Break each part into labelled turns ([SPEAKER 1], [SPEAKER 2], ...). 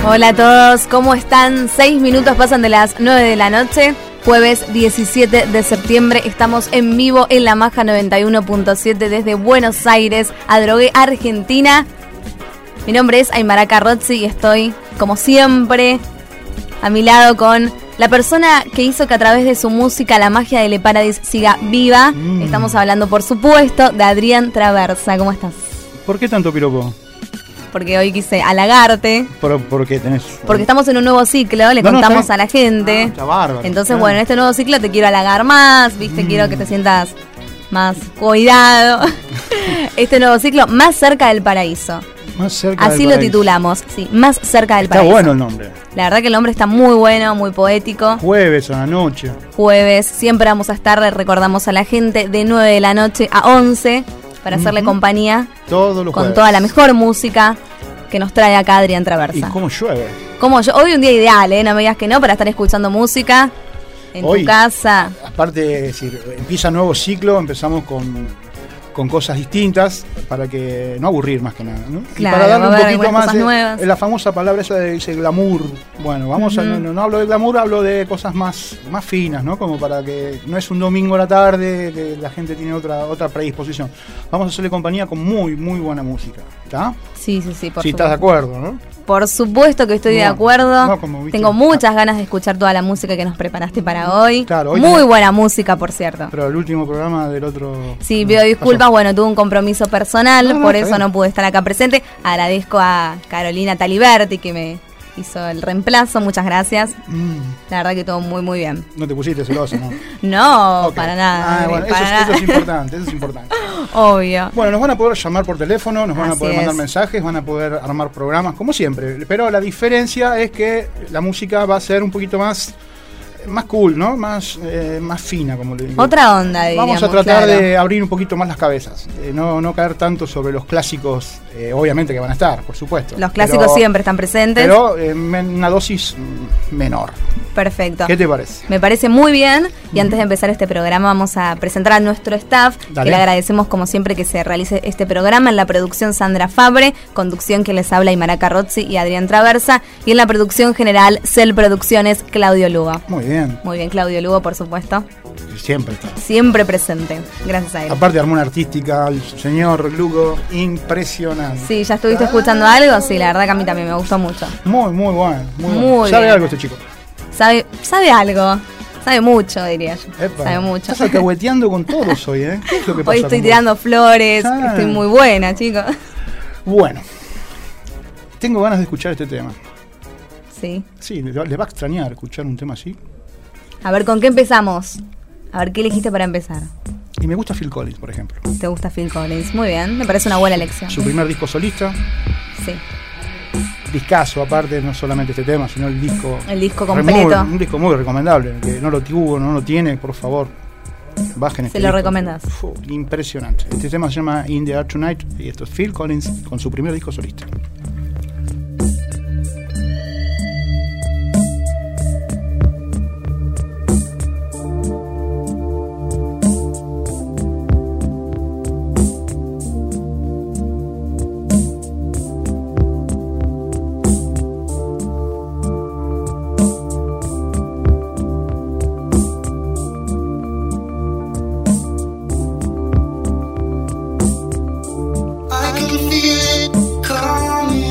[SPEAKER 1] Hola a todos, ¿cómo están? 6 minutos pasan de las 9 de la noche, jueves 17 de septiembre. Estamos en vivo en La Maja 91.7 desde Buenos Aires, Adrogué, Argentina. Mi nombre es Aymara Carrozzi y estoy, como siempre, a mi lado con la persona que hizo que a través de su música la magia de Le Paradis siga viva. Estamos hablando, por supuesto, de Adrián Traversa. ¿Cómo estás?
[SPEAKER 2] ¿Por qué tanto piropo?
[SPEAKER 1] Porque hoy quise halagarte.
[SPEAKER 2] ¿Por qué tenés?
[SPEAKER 1] Porque estamos en un nuevo ciclo, le contamos a la gente.
[SPEAKER 2] Está bárbaro.
[SPEAKER 1] Entonces, bueno, en este nuevo ciclo te quiero halagar más, ¿viste? Quiero que te sientas más cuidado. Este nuevo ciclo, Más cerca del paraíso.
[SPEAKER 2] Más cerca
[SPEAKER 1] Así
[SPEAKER 2] del
[SPEAKER 1] lo
[SPEAKER 2] paraíso.
[SPEAKER 1] titulamos, sí, Más cerca del paraíso.
[SPEAKER 2] Está bueno el nombre.
[SPEAKER 1] La verdad que el nombre está muy bueno, muy poético.
[SPEAKER 2] Jueves a la noche.
[SPEAKER 1] Jueves, siempre vamos a estar, le recordamos a la gente, de 9 de la noche a 11 para hacerle compañía.
[SPEAKER 2] Todos los
[SPEAKER 1] con
[SPEAKER 2] jueves.
[SPEAKER 1] toda la mejor música que nos trae acá Adrián Traversa.
[SPEAKER 2] ¿Y cómo llueve?
[SPEAKER 1] Como yo, hoy un día ideal, no me digas que no, para estar escuchando música en
[SPEAKER 2] Hoy,
[SPEAKER 1] tu casa.
[SPEAKER 2] Aparte, es decir, empieza nuevo ciclo, empezamos con cosas distintas para que no aburrir más que nada, ¿no?
[SPEAKER 1] Claro,
[SPEAKER 2] y para darle
[SPEAKER 1] va a
[SPEAKER 2] un
[SPEAKER 1] haber
[SPEAKER 2] poquito
[SPEAKER 1] algunas
[SPEAKER 2] más
[SPEAKER 1] cosas nuevas.
[SPEAKER 2] la famosa palabra esa de dice glamour. Bueno, vamos a no hablo de glamour, hablo de cosas más finas, ¿no? Como para que no es un domingo a la tarde, que la gente tiene otra predisposición. Vamos a hacerle compañía con muy buena música, ¿está?
[SPEAKER 1] Sí, por
[SPEAKER 2] Si
[SPEAKER 1] supuesto.
[SPEAKER 2] estás de acuerdo, ¿no?
[SPEAKER 1] Por supuesto que estoy de acuerdo.
[SPEAKER 2] No, como viste.
[SPEAKER 1] Tengo muchas ganas de escuchar toda la música que nos preparaste para hoy.
[SPEAKER 2] Claro, hoy
[SPEAKER 1] muy
[SPEAKER 2] tenés-
[SPEAKER 1] buena música, por cierto.
[SPEAKER 2] Pero el último programa del otro...
[SPEAKER 1] Sí, pido disculpas,
[SPEAKER 2] pasó.
[SPEAKER 1] bueno, tuve un compromiso personal,
[SPEAKER 2] No,
[SPEAKER 1] por
[SPEAKER 2] está
[SPEAKER 1] eso
[SPEAKER 2] bien.
[SPEAKER 1] no pude estar acá presente. Agradezco a Carolina Taliberti que me hizo el reemplazo, muchas gracias. La verdad que todo muy bien.
[SPEAKER 2] No te pusiste celosa, ¿no?
[SPEAKER 1] No,
[SPEAKER 2] Ok.
[SPEAKER 1] para nada.
[SPEAKER 2] Bueno,
[SPEAKER 1] para nada.
[SPEAKER 2] eso es importante, eso es importante.
[SPEAKER 1] Obvio.
[SPEAKER 2] Bueno, nos van a poder llamar por teléfono, nos van a
[SPEAKER 1] Así
[SPEAKER 2] poder mandar
[SPEAKER 1] es.
[SPEAKER 2] mensajes, van a poder armar programas, como siempre. Pero la diferencia es que la música va a ser un poquito más cool, ¿no? Más fina, como le digo.
[SPEAKER 1] Otra onda, diríamos.
[SPEAKER 2] Vamos a tratar
[SPEAKER 1] claro.
[SPEAKER 2] de abrir un poquito más las cabezas, no caer tanto sobre los clásicos, obviamente que van a estar, por supuesto.
[SPEAKER 1] Los clásicos
[SPEAKER 2] pero-
[SPEAKER 1] siempre están presentes.
[SPEAKER 2] Pero una dosis menor.
[SPEAKER 1] Perfecto.
[SPEAKER 2] ¿Qué te parece?
[SPEAKER 1] Me parece muy bien. Y antes de empezar este programa vamos a presentar a nuestro staff.
[SPEAKER 2] Dale.
[SPEAKER 1] Que le agradecemos como siempre que se realice este programa. En la producción Sandra Fabre, conducción que les habla Aymara Carrozzi y Adrián Traversa. Y en la producción general Cel Producciones, Claudio Lugo.
[SPEAKER 2] Muy bien,
[SPEAKER 1] Muy bien, Claudio Lugo, por supuesto.
[SPEAKER 2] siempre está.
[SPEAKER 1] Siempre presente. Gracias a él.
[SPEAKER 2] Aparte de armónica artística, el señor Lugo, impresionante.
[SPEAKER 1] Sí, ¿ya estuviste escuchando algo? Sí, la verdad que a mí también me gustó mucho.
[SPEAKER 2] Muy bueno.
[SPEAKER 1] Muy
[SPEAKER 2] Sabe
[SPEAKER 1] bien.
[SPEAKER 2] algo este chico.
[SPEAKER 1] Sabe algo. Sabe mucho, diría yo.
[SPEAKER 2] Epa,
[SPEAKER 1] Sabe mucho.
[SPEAKER 2] Estás alcahueteando con todos hoy, ¿eh? ¿Qué es lo que pasa
[SPEAKER 1] Hoy estoy
[SPEAKER 2] con
[SPEAKER 1] tirando flores.
[SPEAKER 2] Ah.
[SPEAKER 1] Estoy muy buena, chicos.
[SPEAKER 2] vos? Bueno, tengo ganas de escuchar este tema.
[SPEAKER 1] Sí.
[SPEAKER 2] Sí, le va a extrañar escuchar un tema así.
[SPEAKER 1] A ver, ¿con qué empezamos? A ver, ¿qué elegiste para empezar?
[SPEAKER 2] Y me gusta Phil Collins, por ejemplo.
[SPEAKER 1] ¿Te gusta Phil Collins? Muy bien, me parece una buena elección.
[SPEAKER 2] Su primer disco solista,
[SPEAKER 1] Sí,
[SPEAKER 2] discazo aparte, no solamente este tema, sino el disco.
[SPEAKER 1] el disco completo.
[SPEAKER 2] Un disco muy recomendable. Que no lo tuvo, no lo tiene, por favor, bajen este
[SPEAKER 1] Se lo
[SPEAKER 2] disco.
[SPEAKER 1] recomendás.
[SPEAKER 2] Impresionante. Este tema se llama In the Air Tonight y esto es Phil Collins con su primer disco solista.
[SPEAKER 3] I can feel it coming.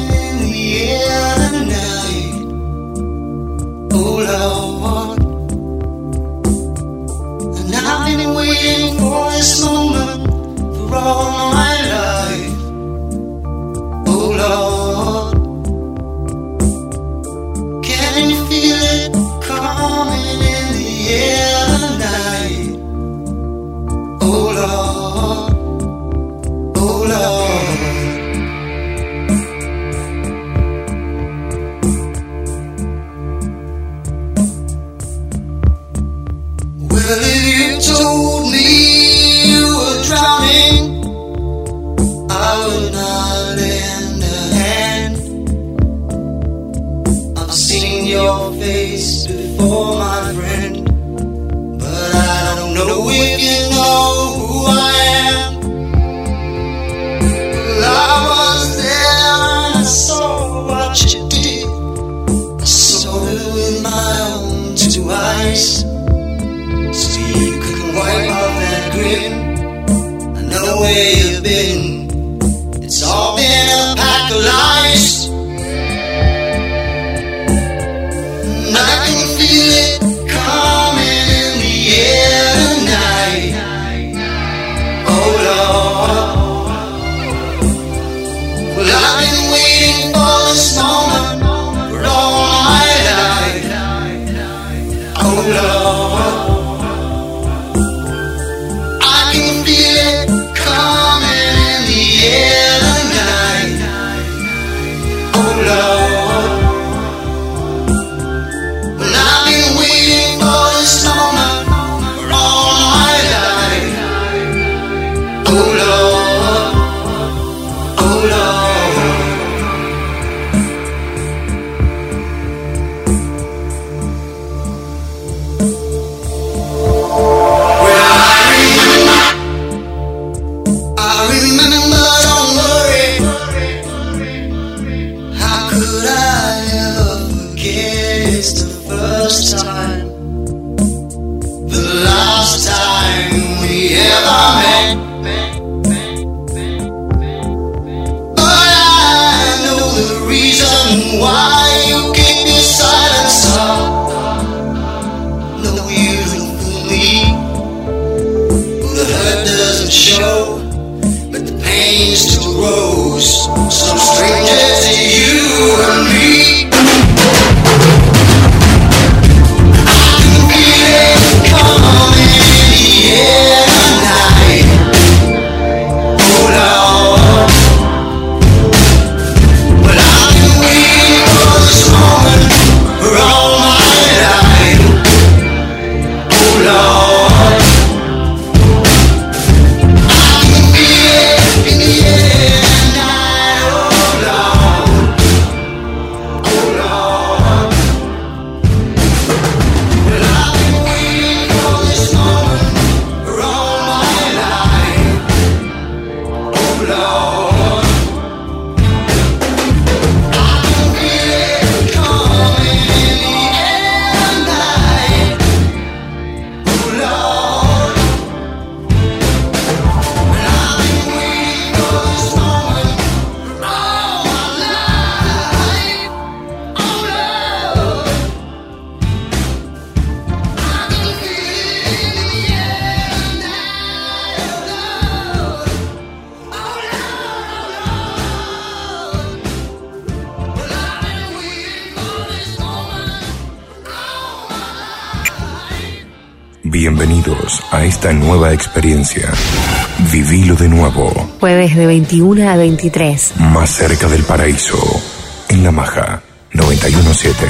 [SPEAKER 3] the hurt doesn't show, but the pain still grows. Some stranger to you and me. I can feel it coming in the air tonight. Oh Lord, but I've been waiting for this moment for all my life. Oh Lord, I can feel it in the air tonight. Oh Lord, oh Lord, but I've been waiting for this moment for all my life. Oh Lord, I can feel it coming in the air tonight. Oh Lord, but I've been waiting for this moment for all my life. Oh Lord, I can feel it in the air tonight. Oh Lord, oh Lord, but I've been waiting for this moment all my life.
[SPEAKER 4] Bienvenidos a esta nueva experiencia. Vivilo de nuevo,
[SPEAKER 5] Jueves de 21 a 23.
[SPEAKER 4] más cerca del paraíso, en La Maja 917.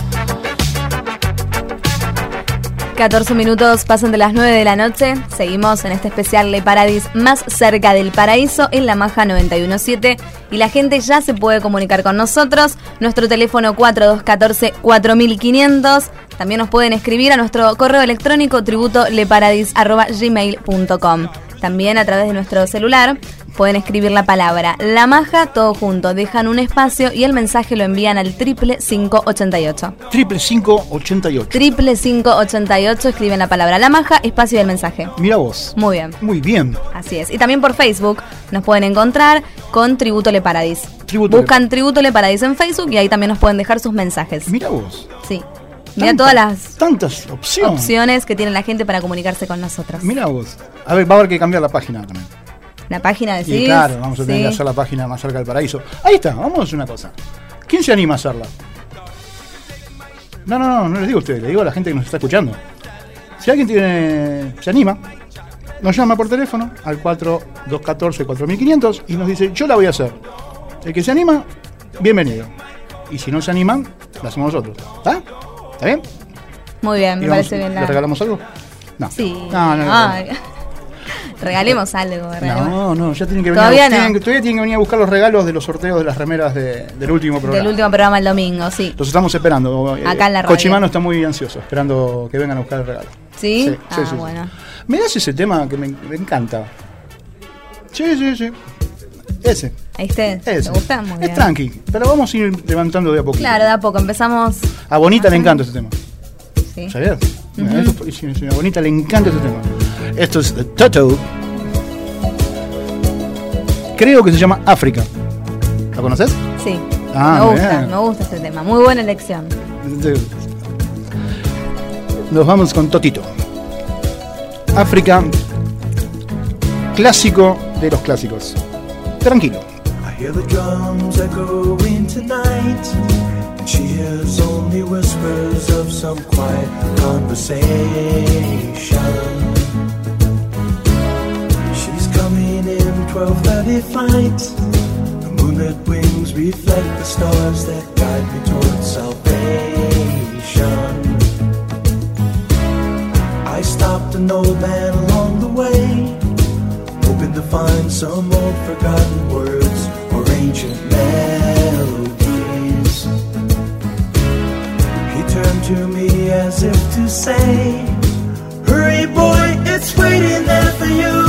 [SPEAKER 1] 14 minutos pasan de las 9 de la noche. Seguimos en este especial Le Paradis más cerca del paraíso en La Maja 917. Y la gente ya se puede comunicar con nosotros. Nuestro teléfono 4214-4500. También nos pueden escribir a nuestro correo electrónico tributoleparadis@gmail.com. También a través de nuestro celular pueden escribir la palabra La Maja, todo junto. Dejan un espacio y el mensaje lo envían al 55588.
[SPEAKER 2] 55588.
[SPEAKER 1] 55588, escriben la palabra La Maja, espacio y el mensaje.
[SPEAKER 2] Mira vos.
[SPEAKER 1] Muy bien,
[SPEAKER 2] Muy bien.
[SPEAKER 1] así es. Y también por Facebook nos pueden encontrar con Tributo Le Paradis.
[SPEAKER 2] Tributo
[SPEAKER 1] Buscan Tributo Le Paradis en Facebook y ahí también nos pueden dejar sus mensajes.
[SPEAKER 2] Mira vos.
[SPEAKER 1] Sí. Mira todas las
[SPEAKER 2] Tantas opciones.
[SPEAKER 1] opciones que tiene la gente para comunicarse con nosotros.
[SPEAKER 2] Mira vos. A ver, va a haber que cambiar la página también.
[SPEAKER 1] La página de
[SPEAKER 2] Y claro, vamos a tener que hacer la página más cerca del paraíso. Ahí está, vamos a hacer una cosa. ¿Quién se anima a hacerla? No les digo a ustedes, le digo a la gente que nos está escuchando. Si alguien se anima, nos llama por teléfono al 4214-4500 y nos dice, yo la voy a hacer. El que se anima, bienvenido. Y si no se animan, la hacemos nosotros. ¿Está? ¿Está bien?
[SPEAKER 1] Muy bien, me
[SPEAKER 2] Y
[SPEAKER 1] parece bien.
[SPEAKER 2] ¿Le regalamos algo? No.
[SPEAKER 1] Sí.
[SPEAKER 2] No.
[SPEAKER 1] Ay. Regalemos algo.
[SPEAKER 2] No, ya tienen que venir.
[SPEAKER 1] Todavía no.
[SPEAKER 2] Todavía tienen que venir a buscar los regalos de los sorteos de las remeras del último programa.
[SPEAKER 1] Del último programa el domingo, sí.
[SPEAKER 2] Los estamos esperando.
[SPEAKER 1] Acá en la radio.
[SPEAKER 2] Cochimano está muy ansioso, esperando que vengan a buscar el regalo.
[SPEAKER 1] ¿Sí?
[SPEAKER 2] Sí.
[SPEAKER 1] Bueno.
[SPEAKER 2] ¿Me das ese tema que me encanta? Sí. Ese.
[SPEAKER 1] Ahí esté. ¿Te gusta? Muy bien.
[SPEAKER 2] Es tranqui, pero vamos a ir levantando de a poquito.
[SPEAKER 1] Claro, de a poco. Empezamos.
[SPEAKER 2] A Bonita le encanta ese tema.
[SPEAKER 1] Sí.
[SPEAKER 2] ¿Sabías? A Bonita le encanta ese tema. Esto es The Toto. Creo que se llama África. ¿La conoces?
[SPEAKER 1] Sí.
[SPEAKER 2] Ah,
[SPEAKER 1] me gusta ese tema. Muy buena elección.
[SPEAKER 2] Nos vamos con Totito. África, clásico de los clásicos. Tranquilo.
[SPEAKER 6] I hear the drums echoing tonight, and she hears only whispers of some quiet conversation. She's coming in 12:30 flight. The moonlit wings reflect the stars that guide me towards salvation. I stopped an old man along the way, hoping to find some old forgotten words or ancient melodies. He turned to me as if to say, hurry boy, it's waiting there for you.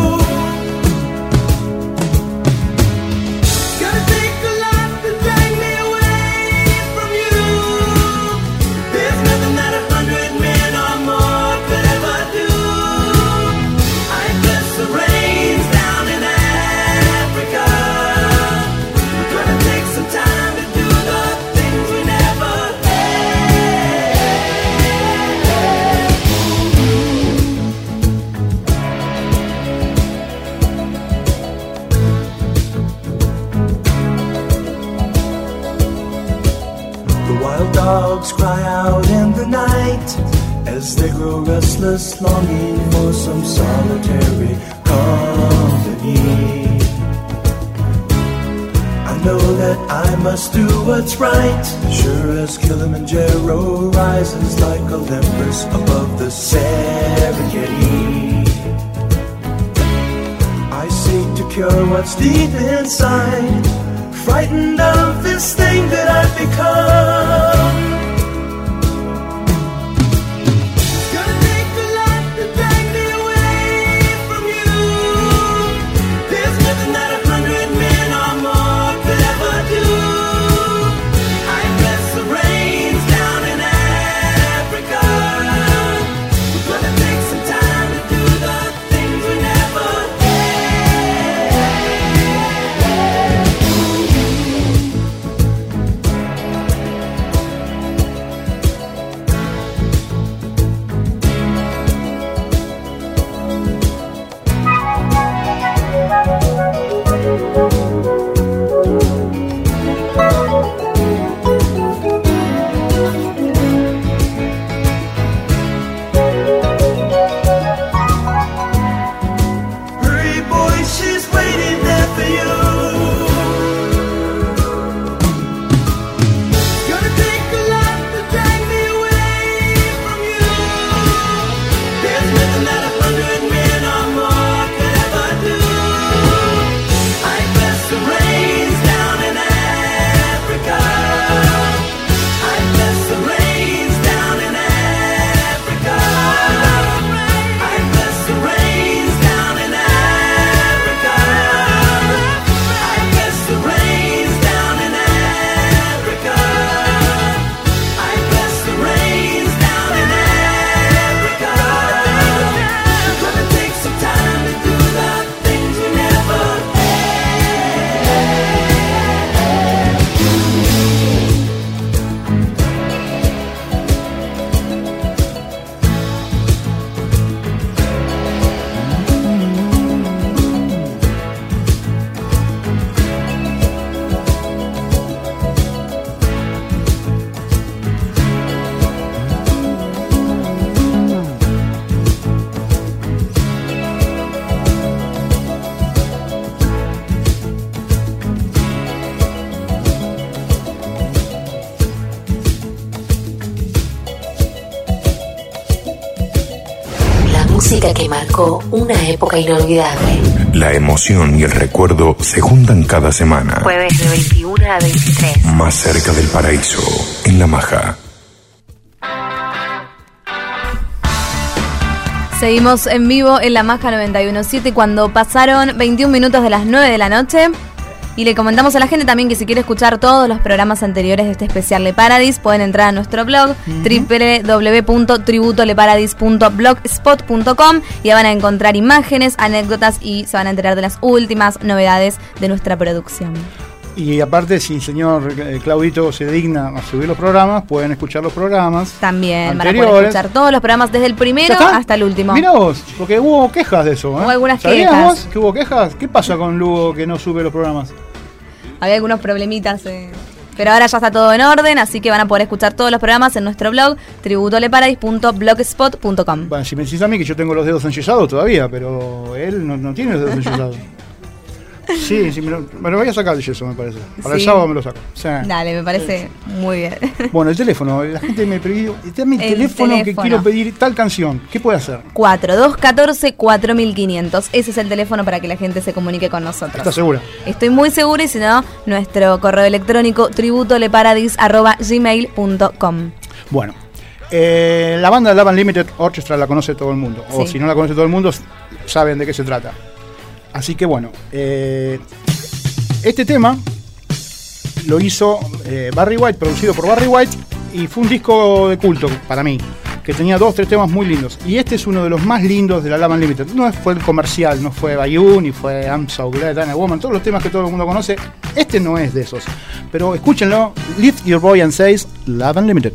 [SPEAKER 6] Gotta take a lot to drag me away from you. There's nothing that 100 men or more could ever do. I bless the rains down in Africa. We're gonna take some time to do the things we never had. night as they grow restless, longing for some solitary company. I know that I must do what's right, sure as Kilimanjaro rises like Olympus above the Serengeti. I seek to cure what's deep inside, frightened of this thing that I've become. It's gonna take a lot to drag me away from you. There's nothing that 100 men or more could ever do. I bless the rains down in Africa. We're gonna take some time to do the things we never Hurry, boy, she's waiting there for you. It's gonna take a lot to drag me away from you. There's nothing that 100 men or more could ever do. I bless the rains down in Africa. I bless the rains down in Africa. I bless the rains down in Africa. I bless the rains down in Africa. I bless the rains down in Africa. We're gonna take some time to do the things we never
[SPEAKER 5] La música que marcó una época inolvidable.
[SPEAKER 4] La emoción y el recuerdo se juntan cada semana.
[SPEAKER 5] Jueves de 21 a 23.
[SPEAKER 4] Más cerca del paraíso, en La Maja.
[SPEAKER 1] Seguimos en vivo en La Maja 91.7 cuando pasaron 21 minutos de las 9 de la noche. Y le comentamos a la gente también que si quiere escuchar todos los programas anteriores de este especial Le Paradis, pueden entrar a nuestro blog www.tributoleparadis.blogspot.com y van a encontrar imágenes, anécdotas y se van a enterar de las últimas novedades de nuestra producción.
[SPEAKER 2] Y aparte, si el señor Claudito se digna a subir los programas, pueden escuchar los programas
[SPEAKER 1] También van a
[SPEAKER 2] anteriores.
[SPEAKER 1] poder escuchar todos los programas desde el primero
[SPEAKER 2] ¿Ya está?
[SPEAKER 1] hasta el último.
[SPEAKER 2] Mirá vos, porque hubo quejas de eso, ¿eh?
[SPEAKER 1] Hubo algunas
[SPEAKER 2] ¿Sabías
[SPEAKER 1] quejas.
[SPEAKER 2] vos que hubo quejas? ¿Qué pasa con Lugo que no sube los programas?
[SPEAKER 1] Había algunos problemitas, pero ahora ya está todo en orden, así que van a poder escuchar todos los programas en nuestro blog tributoleparadis.blogspot.com.
[SPEAKER 2] Bueno, si me decís a mí que yo tengo los dedos enyesados todavía, pero él no tiene los dedos enyesados. Sí, me lo voy a sacar el yeso, me parece. Para el
[SPEAKER 1] Sí.
[SPEAKER 2] sábado me lo saco. Sí.
[SPEAKER 1] Dale, me parece muy bien.
[SPEAKER 2] Bueno, el teléfono. La gente me pidió, dame el
[SPEAKER 1] El
[SPEAKER 2] teléfono que
[SPEAKER 1] teléfono.
[SPEAKER 2] quiero pedir tal canción. ¿Qué puede hacer?
[SPEAKER 1] 4214-4500. Ese es el teléfono para que la gente se comunique con nosotros.
[SPEAKER 2] ¿Estás segura?
[SPEAKER 1] Estoy muy segura y si no, nuestro correo electrónico tributoleparadis@gmail.com.
[SPEAKER 2] Bueno, la banda Love Unlimited Orchestra la conoce todo el mundo. O
[SPEAKER 1] Sí.
[SPEAKER 2] si no la conoce todo el mundo, saben de qué se trata. Así que bueno, este tema lo hizo Barry White, producido por Barry White, y fue un disco de culto para mí, que tenía 2-3 temas muy lindos. Y este es uno de los más lindos de la Love Unlimited. No fue el comercial, no fue Bayou, ni fue I'm So Glad I'm a Woman, todos los temas que todo el mundo conoce. Este no es de esos. Pero escúchenlo, Lift Your Boy and Says Love Unlimited.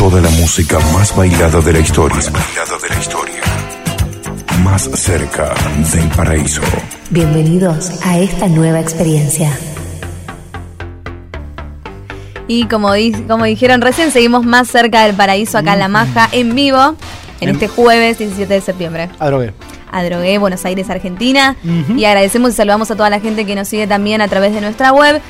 [SPEAKER 4] toda la música más bailada de la historia. Más cerca del paraíso.
[SPEAKER 5] Bienvenidos a esta nueva experiencia.
[SPEAKER 1] Y como dijeron recién, seguimos más cerca del paraíso acá en La Maja, en vivo, en este jueves 17 de septiembre. Adrogué, Buenos Aires, Argentina. Y agradecemos y saludamos a toda la gente que nos sigue también a través de nuestra web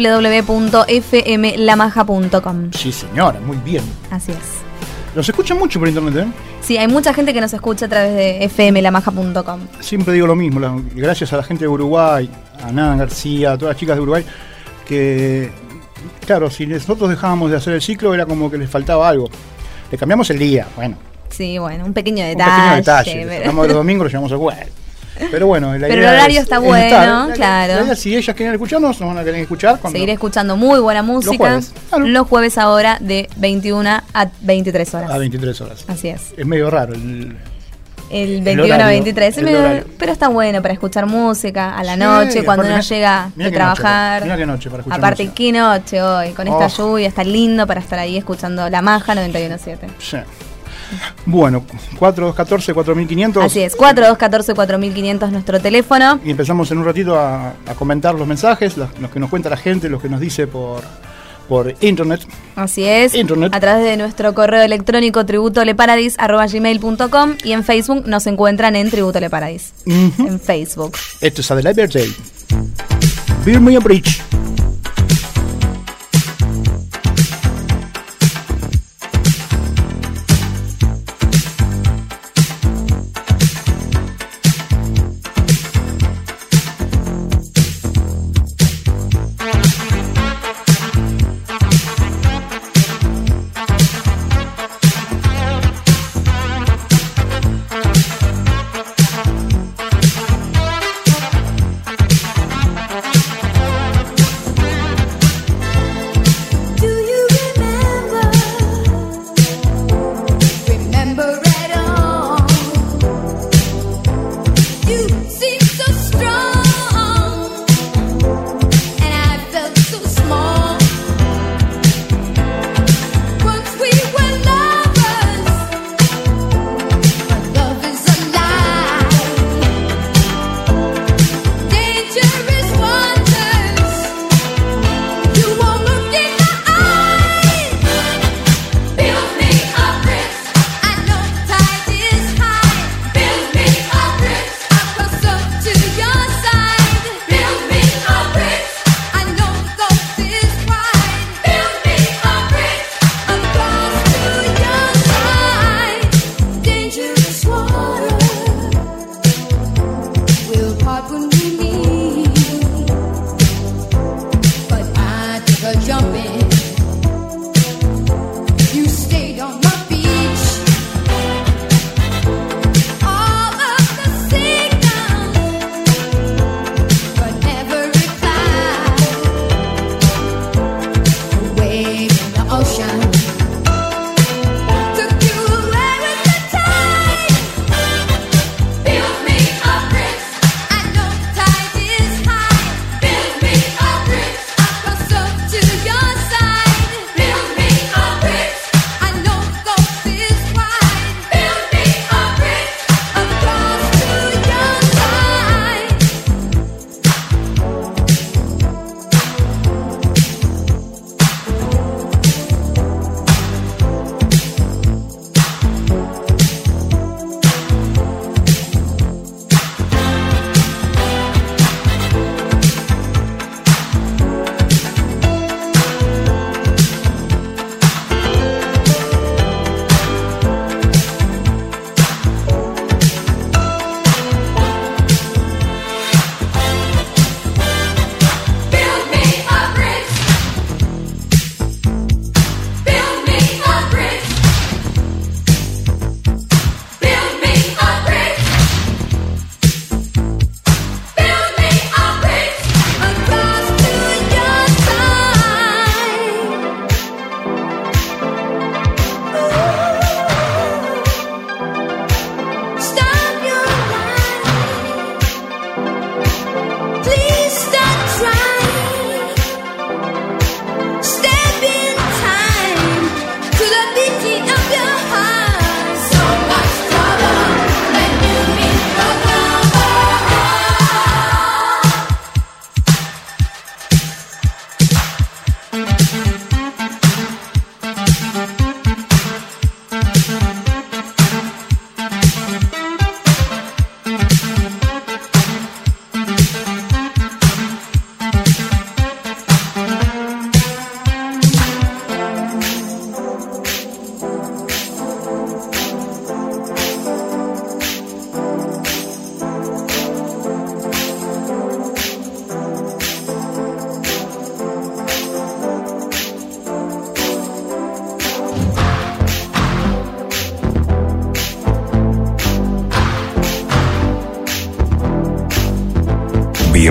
[SPEAKER 1] www.fmlamaja.com.
[SPEAKER 2] Sí, señora, muy bien.
[SPEAKER 1] Así es.
[SPEAKER 2] Nos escuchan mucho por internet, ¿eh?
[SPEAKER 1] Sí, hay mucha gente que nos escucha a través de fmlamaja.com.
[SPEAKER 2] Siempre digo lo mismo, gracias a la gente de Uruguay, a Nan García, a todas las chicas de Uruguay, que, claro, si nosotros dejábamos de hacer el ciclo era como que les faltaba algo. Le cambiamos el día, bueno.
[SPEAKER 1] Sí, bueno, un pequeño detalle.
[SPEAKER 2] Le sacamos los domingos, lo llevamos a jugar. Pero bueno,
[SPEAKER 1] pero el horario está bueno, claro.
[SPEAKER 2] Si ellas quieren escucharnos, nos van a querer escuchar.
[SPEAKER 1] Seguir escuchando muy buena música. Los jueves ahora de 21 a 23 horas.
[SPEAKER 2] A 23 horas.
[SPEAKER 1] Así es.
[SPEAKER 2] Es medio raro
[SPEAKER 1] el 21 a 23. Pero está bueno para escuchar música a la noche, cuando uno llega de trabajar.
[SPEAKER 2] Mira qué noche para escuchar
[SPEAKER 1] aparte,
[SPEAKER 2] música.
[SPEAKER 1] Qué noche hoy, con esta lluvia, está lindo para estar ahí escuchando La Maja 91.7.
[SPEAKER 2] Sí. Bueno, 4214-4500.
[SPEAKER 1] Así es, 4214-4500 nuestro teléfono.
[SPEAKER 2] Y empezamos en un ratito a comentar los mensajes, los que nos cuenta la gente, los que nos dice por internet.
[SPEAKER 1] Así es,
[SPEAKER 2] internet.
[SPEAKER 1] A través de nuestro correo electrónico tributoleparadis@gmail.com y en Facebook nos encuentran en Tributo Le Paradis. En Facebook.
[SPEAKER 2] Esto es Adelaide Birthday. Birmingham Bridge.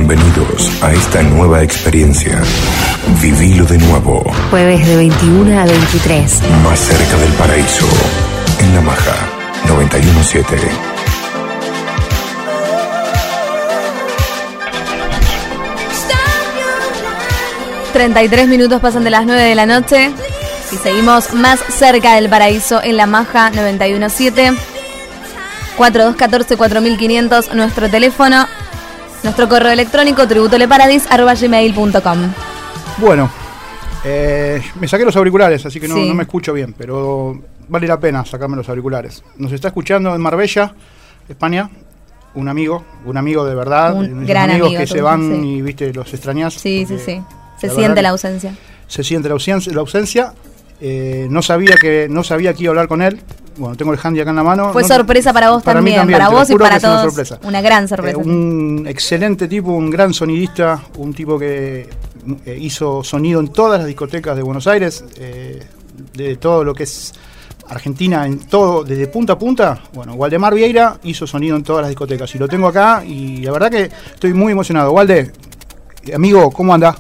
[SPEAKER 4] Bienvenidos a esta nueva experiencia. Vivilo de nuevo,
[SPEAKER 5] Jueves de 21 a 23.
[SPEAKER 4] más cerca del paraíso. En La Maja 917.
[SPEAKER 1] 33 minutos pasan de las 9 de la noche y seguimos más cerca del paraíso en La Maja 917. 4214-4500, nuestro teléfono, nuestro correo electrónico tributoleparadis@gmail.com.
[SPEAKER 2] Bueno, me saqué los auriculares, así que no,
[SPEAKER 1] Sí.
[SPEAKER 2] no me escucho bien, pero vale la pena sacarme los auriculares. Nos está escuchando en Marbella, España, un amigo de verdad.
[SPEAKER 1] Un
[SPEAKER 2] esos
[SPEAKER 1] gran
[SPEAKER 2] amigos
[SPEAKER 1] amigo
[SPEAKER 2] que se
[SPEAKER 1] tuyo,
[SPEAKER 2] van
[SPEAKER 1] sí.
[SPEAKER 2] y viste los extrañas.
[SPEAKER 1] Sí, sí,
[SPEAKER 2] porque
[SPEAKER 1] sí. Se
[SPEAKER 2] la
[SPEAKER 1] siente
[SPEAKER 2] verdad
[SPEAKER 1] la
[SPEAKER 2] que
[SPEAKER 1] ausencia.
[SPEAKER 2] Se siente la ausencia. No sabía que iba a hablar con él. Bueno, tengo el handy acá en la mano.
[SPEAKER 1] Fue
[SPEAKER 2] No-
[SPEAKER 1] sorpresa para vos
[SPEAKER 2] para mí
[SPEAKER 1] también, para
[SPEAKER 2] te lo
[SPEAKER 1] vos y
[SPEAKER 2] juro
[SPEAKER 1] para
[SPEAKER 2] que fue una
[SPEAKER 1] todos.
[SPEAKER 2] sorpresa.
[SPEAKER 1] Una gran sorpresa.
[SPEAKER 2] Un excelente tipo, un gran sonidista, un tipo que hizo sonido en todas las discotecas de Buenos Aires, de todo lo que es Argentina, en todo, desde punta a punta. Bueno, Waldemar Vieira hizo sonido en todas las discotecas y lo tengo acá y la verdad que estoy muy emocionado. Walde, amigo, ¿cómo anda?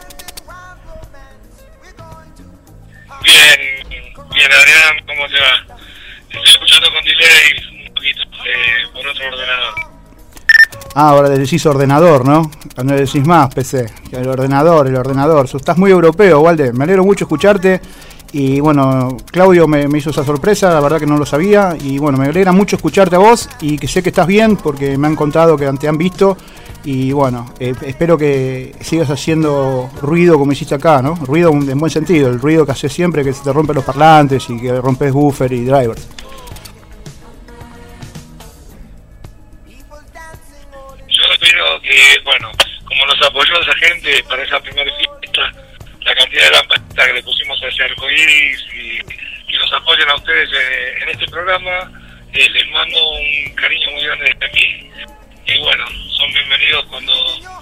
[SPEAKER 7] Bien, Adrián, ¿cómo te va? Estoy escuchando con delay un poquito por otro ordenador.
[SPEAKER 2] Ah, ahora decís ordenador, ¿no? No decís más PC. El ordenador. Estás muy europeo, Walde. Me alegro mucho escucharte. Y bueno, Claudio me hizo esa sorpresa, la verdad que no lo sabía. Y bueno, me alegra mucho escucharte a vos y que sé que estás bien porque me han contado que te han visto. Y bueno, espero que sigas haciendo ruido como hiciste acá, ¿no? Ruido en buen sentido, el ruido que haces siempre, que se te rompen los parlantes y que rompes buffer y drivers.
[SPEAKER 7] Yo espero que, bueno, como nos apoyó esa gente para esa primera fiesta, la cantidad de lamparitas que le pusimos a ese arcoíris y los apoyen a ustedes en este programa, les mando un cariño muy grande desde aquí. Y bueno, son bienvenidos cuando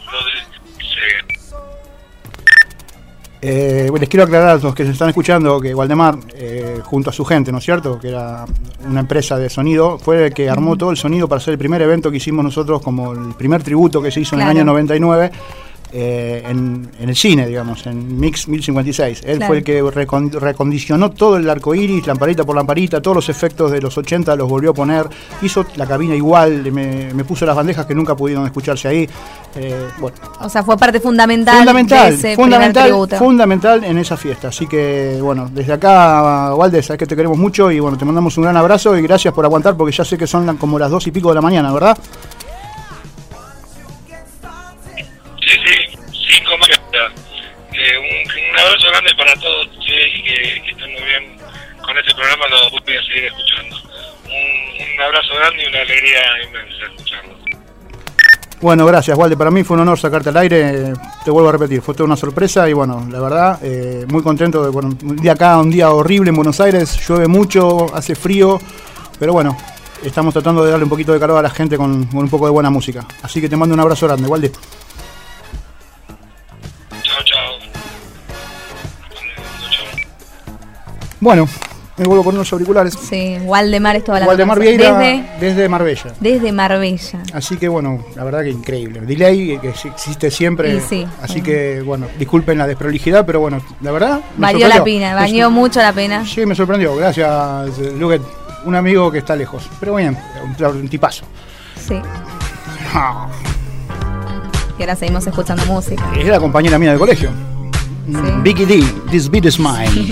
[SPEAKER 7] lleguen.
[SPEAKER 2] Les quiero aclarar a los que se están escuchando que Waldemar, junto a su gente, ¿no es cierto?, que era una empresa de sonido, fue el que armó todo el sonido para hacer el primer evento que hicimos nosotros, como el primer tributo que se hizo en el
[SPEAKER 1] Claro.
[SPEAKER 2] año 99, en el cine, digamos, en Mix 1056. Él
[SPEAKER 1] Claro.
[SPEAKER 2] fue el que recondicionó todo el arco iris, lamparita por lamparita, todos los efectos de los 80 los volvió a poner, hizo la cabina igual, me puso las bandejas que nunca pudieron escucharse ahí. Bueno,
[SPEAKER 1] O sea, fue parte fundamental de ese primer tributo.
[SPEAKER 2] fundamental en esa fiesta. Así que, bueno, desde acá, Walde, sabes que te queremos mucho y bueno, te mandamos un gran abrazo y gracias por aguantar porque ya sé que son como las 2 y pico de la mañana, ¿verdad?
[SPEAKER 7] Sí, 5 más. Un abrazo grande para todos ustedes y que estén muy bien con este programa, lo voy a seguir escuchando. Un abrazo grande y una alegría inmensa escucharlo.
[SPEAKER 2] Bueno, gracias, Walde. Para mí fue un honor sacarte al aire. Te vuelvo a repetir, fue toda una sorpresa y bueno, la verdad, muy contento de bueno, un día acá, un día horrible en Buenos Aires, llueve mucho, hace frío, pero bueno, estamos tratando de darle un poquito de calor a la gente con un poco de buena música. Así que te mando un abrazo grande, Walde.
[SPEAKER 7] Chao.
[SPEAKER 2] Bueno, me vuelvo a poner los auriculares.
[SPEAKER 1] Sí, Waldemar estuvo hablando.
[SPEAKER 2] Waldemar
[SPEAKER 1] con
[SPEAKER 2] Vieira
[SPEAKER 1] nosotros
[SPEAKER 2] desde Marbella.
[SPEAKER 1] desde Marbella.
[SPEAKER 2] Así que bueno, la verdad que increíble. Delay que existe siempre.
[SPEAKER 1] Y sí.
[SPEAKER 2] Así que bueno, disculpen la desprolijidad, pero bueno, la verdad. me
[SPEAKER 1] Valió la
[SPEAKER 2] sorprendió.
[SPEAKER 1] pena, valió mucho la pena.
[SPEAKER 2] Sí, me sorprendió. Gracias, Luget. Un amigo que está lejos. Pero bien, un tipazo.
[SPEAKER 1] Sí. Y ahora seguimos escuchando música.
[SPEAKER 2] Es la compañera mía del colegio. Vicky D, This Beat Is Mine.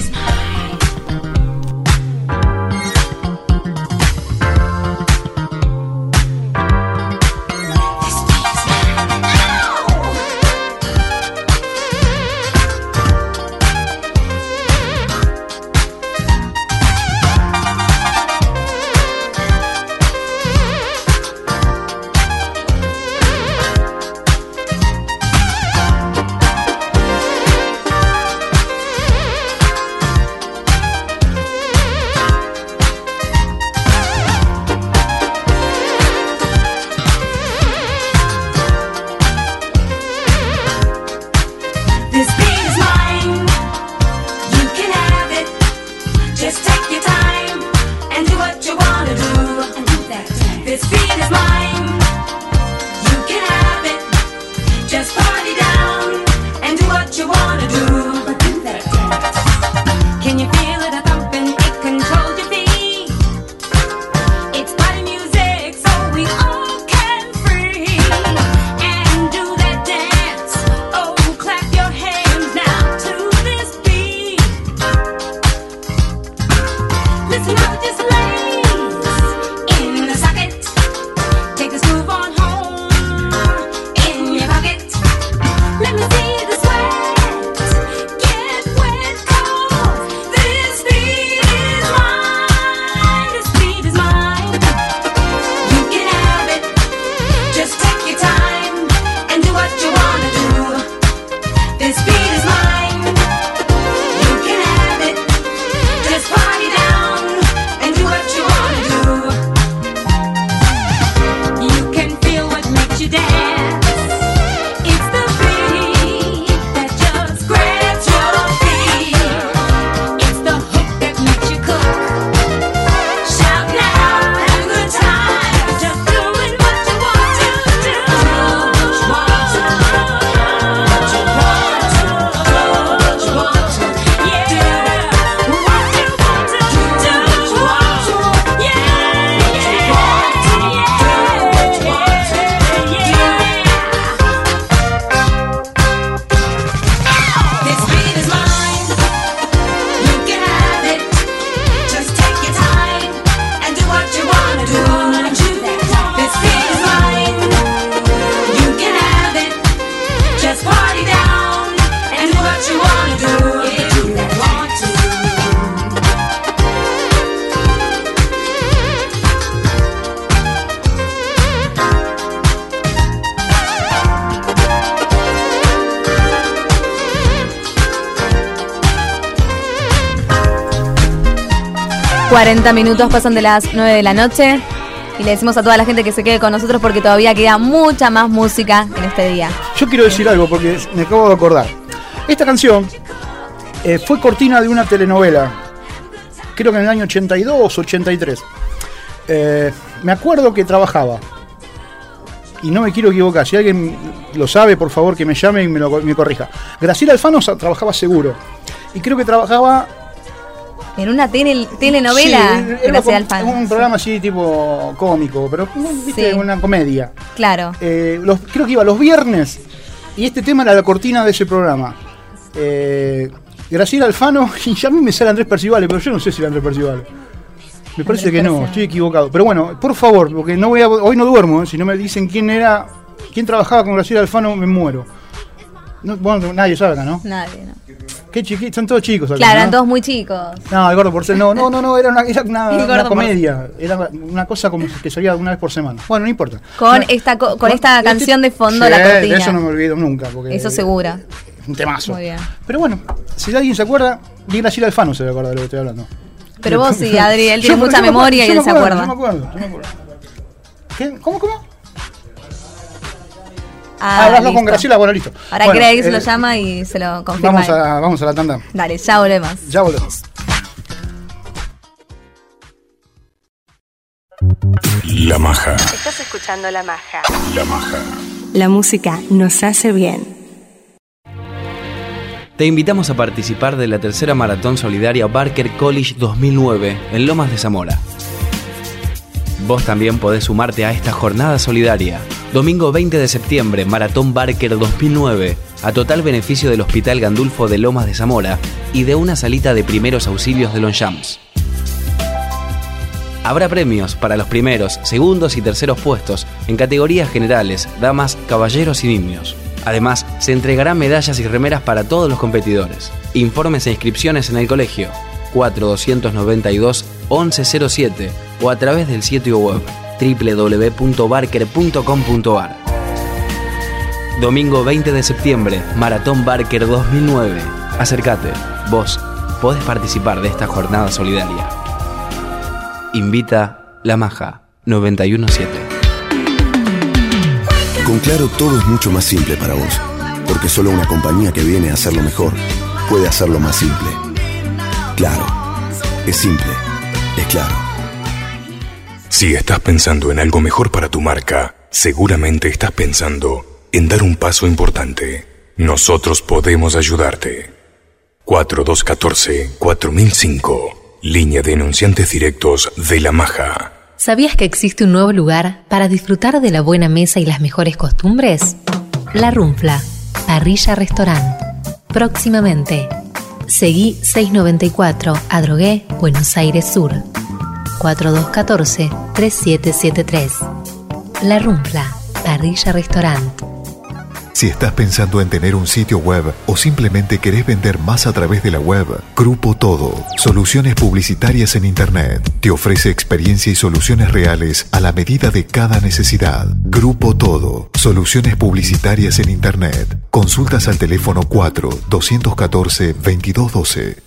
[SPEAKER 1] 40 minutos pasan de las 9 de la noche y le decimos a toda la gente que se quede con nosotros porque todavía queda mucha más música en este día.
[SPEAKER 2] Yo quiero decir algo porque me acabo de acordar. Esta canción fue cortina de una telenovela, creo que en el año 82, 83. Me acuerdo que trabajaba, y no me quiero equivocar, si alguien lo sabe, por favor que me llame y me corrija. Graciela Alfano trabajaba seguro, y creo que trabajaba
[SPEAKER 1] En una telenovela,
[SPEAKER 2] sí,
[SPEAKER 1] Graciela Alfano.
[SPEAKER 2] un programa así tipo cómico, pero viste,
[SPEAKER 1] Sí.
[SPEAKER 2] una comedia.
[SPEAKER 1] Claro.
[SPEAKER 2] Creo que iba los viernes, y este tema era la cortina de ese programa. Graciela Alfano, y ya a mí me sale Andrés Percivale, pero yo no sé si era Andrés Percivale. Me parece que no, estoy equivocado. Pero bueno, por favor, porque hoy no duermo, si no me dicen quién trabajaba con Graciela Alfano, me muero. No, bueno, nadie sabe acá, ¿no?
[SPEAKER 1] Nadie, no.
[SPEAKER 2] Qué chiquitos, son todos chicos acá,
[SPEAKER 1] Claro,
[SPEAKER 2] ¿no?
[SPEAKER 1] eran todos muy chicos.
[SPEAKER 2] No, el Gordo Porcel, no, era una
[SPEAKER 1] El Gordo
[SPEAKER 2] una comedia, era una cosa como que salía una vez por semana. Bueno, no importa.
[SPEAKER 1] Con
[SPEAKER 2] No,
[SPEAKER 1] esta canción de fondo,
[SPEAKER 2] sí,
[SPEAKER 1] la cortina.
[SPEAKER 2] de eso no me olvido nunca. Porque
[SPEAKER 1] Eso seguro.
[SPEAKER 2] es un temazo.
[SPEAKER 1] Muy bien.
[SPEAKER 2] Pero bueno, si alguien se acuerda, ni Graciela Alfano se va a acordar de lo que estoy hablando.
[SPEAKER 1] Pero vos sí, Adri, él tiene
[SPEAKER 2] Yo
[SPEAKER 1] mucha
[SPEAKER 2] me acuerdo,
[SPEAKER 1] memoria y él se acuerda.
[SPEAKER 2] Yo me acuerdo. ¿Qué? ¿Cómo?
[SPEAKER 1] Ah,
[SPEAKER 2] Hablaslo
[SPEAKER 1] listo.
[SPEAKER 2] con Graciela, bueno, listo.
[SPEAKER 1] Ahora
[SPEAKER 2] Bueno,
[SPEAKER 1] Grace lo llama y se lo confirma.
[SPEAKER 2] Vamos a la tanda.
[SPEAKER 1] Dale, ya volvemos.
[SPEAKER 2] Ya volvemos.
[SPEAKER 4] La Maja.
[SPEAKER 8] Estás escuchando La Maja.
[SPEAKER 4] La Maja.
[SPEAKER 8] La música nos hace bien.
[SPEAKER 9] Te invitamos a participar de la tercera maratón solidaria Barker College 2009 en Lomas de Zamora. Vos también podés sumarte a esta jornada solidaria. Domingo 20 de septiembre, Maratón Barker 2009, a total beneficio del Hospital Gandulfo de Lomas de Zamora y de una salita de primeros auxilios de Longchamps. Habrá premios para los primeros, segundos y terceros puestos en categorías generales, damas, caballeros y niños. Además, se entregarán medallas y remeras para todos los competidores. Informes e inscripciones en el colegio 4292-1107 o a través del sitio web www.barker.com.ar. Domingo 20 de septiembre, Maratón Barker 2009. Acércate, vos podés participar de esta jornada solidaria. Invita La Maja 917.
[SPEAKER 10] Con Claro todo es mucho más simple para vos, porque solo una compañía que viene a hacerlo mejor puede hacerlo más simple. Claro, es simple, es claro.
[SPEAKER 4] Si estás pensando en algo mejor para tu marca, seguramente estás pensando en dar un paso importante. Nosotros podemos ayudarte. 4214-4005, línea de enunciantes directos de La Maja.
[SPEAKER 5] ¿Sabías que existe un nuevo lugar para disfrutar de la buena mesa y las mejores costumbres? La Runfla, parrilla restaurante. Próximamente. Seguí 694 Adrogué, Buenos Aires Sur. 4214-3773. La Runfla, parrilla restaurante.
[SPEAKER 11] Si estás pensando en tener un sitio web o simplemente querés vender más a través de la web, Grupo Todo, soluciones publicitarias en Internet, te ofrece experiencia y soluciones reales a la medida de cada necesidad. Grupo Todo, soluciones publicitarias en Internet. Consultas al teléfono 4-214-2212.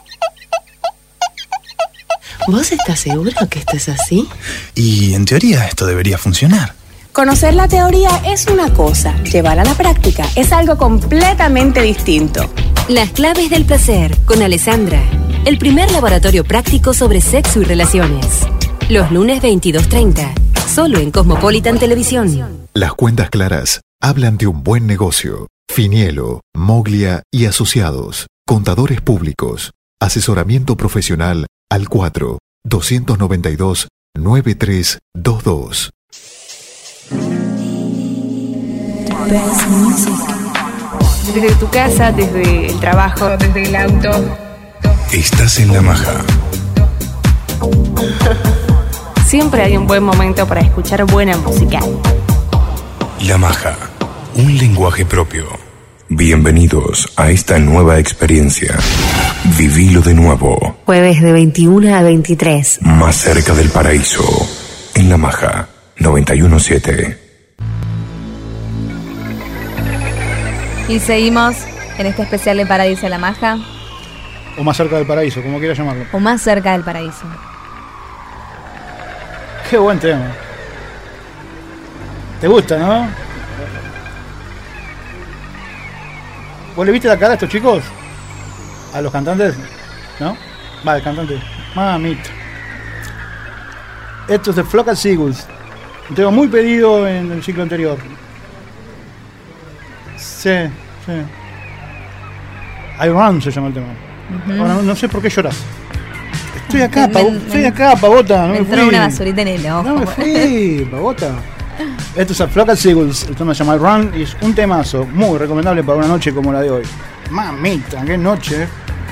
[SPEAKER 12] ¿Vos estás seguro que esto es así?
[SPEAKER 13] Y en teoría esto debería funcionar.
[SPEAKER 8] Conocer la teoría es una cosa, llevarla a la práctica es algo completamente distinto.
[SPEAKER 14] Las claves del placer con Alessandra, el primer laboratorio práctico sobre sexo y relaciones. Los lunes 22:30, solo en Cosmopolitan Televisión.
[SPEAKER 11] Las cuentas claras hablan de un buen negocio. Finielo, Moglia y Asociados, contadores públicos, asesoramiento profesional al 4-292-9322.
[SPEAKER 8] Desde tu casa, desde el trabajo, desde el auto.
[SPEAKER 4] Estás en La Maja.
[SPEAKER 8] Siempre hay un buen momento para escuchar buena música.
[SPEAKER 4] La Maja, un lenguaje propio. Bienvenidos a esta nueva experiencia. Vivilo de nuevo.
[SPEAKER 5] Jueves de 21 a 23.
[SPEAKER 4] Más cerca del paraíso. En La Maja 917.
[SPEAKER 1] Y seguimos en este especial de Paradiso La Maja.
[SPEAKER 2] O Más cerca del paraíso, como quieras llamarlo.
[SPEAKER 1] O Más cerca del paraíso.
[SPEAKER 2] Qué buen tema. ¿Te gusta, no? ¿Vos le viste la cara a estos chicos? ¿A los cantantes? ¿No? Vale, cantante. Mamita. Esto es de Flock and Seagulls. Un tema muy pedido en el ciclo anterior. Sí. I Run se llama el tema. Ahora no sé por qué lloras. Estoy acá, pavota. No me
[SPEAKER 1] entró
[SPEAKER 2] fui.
[SPEAKER 1] una basurita en el ojo.
[SPEAKER 2] No me fui, pavota. Esto es a Flock and Seagulls. El tema se llama I Run y es un temazo muy recomendable para una noche como la de hoy. Mamita, qué noche.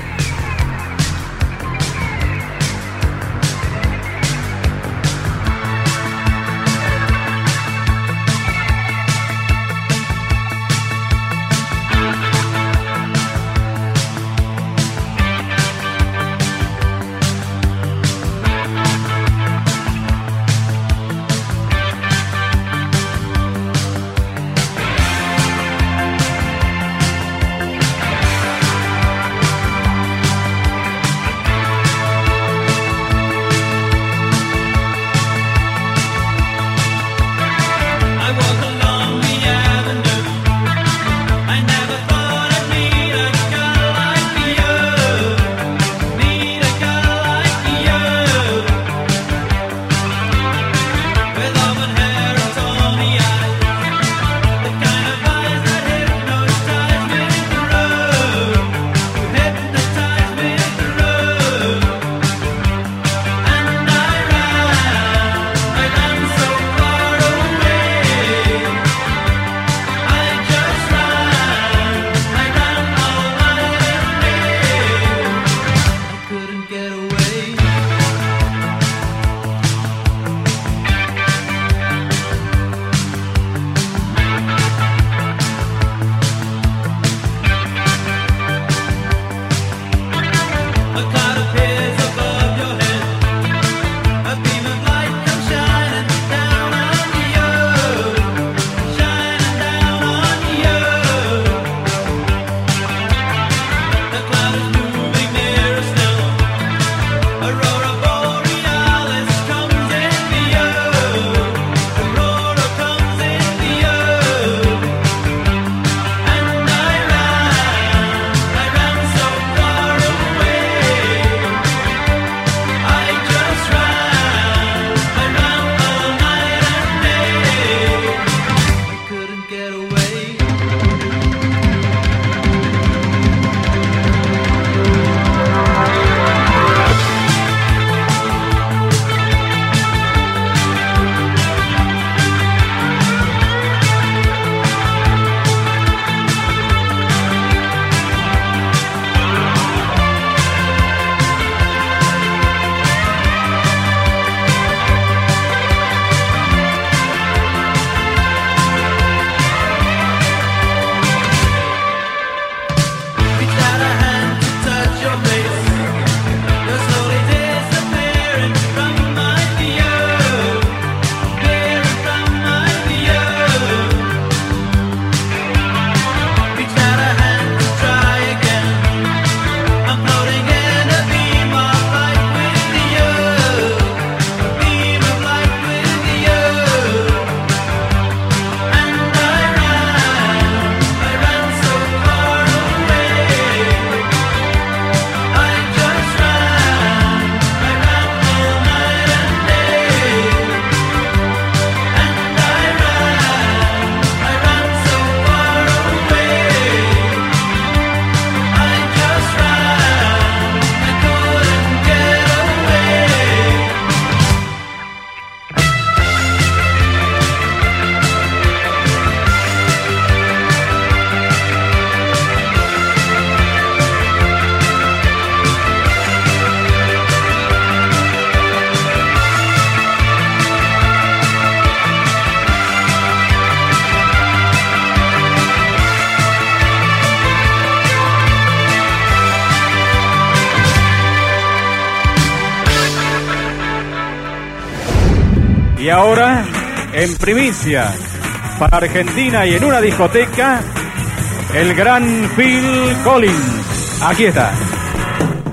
[SPEAKER 15] Y ahora, en primicia, para Argentina y en una discoteca, el gran Phil Collins. Aquí está.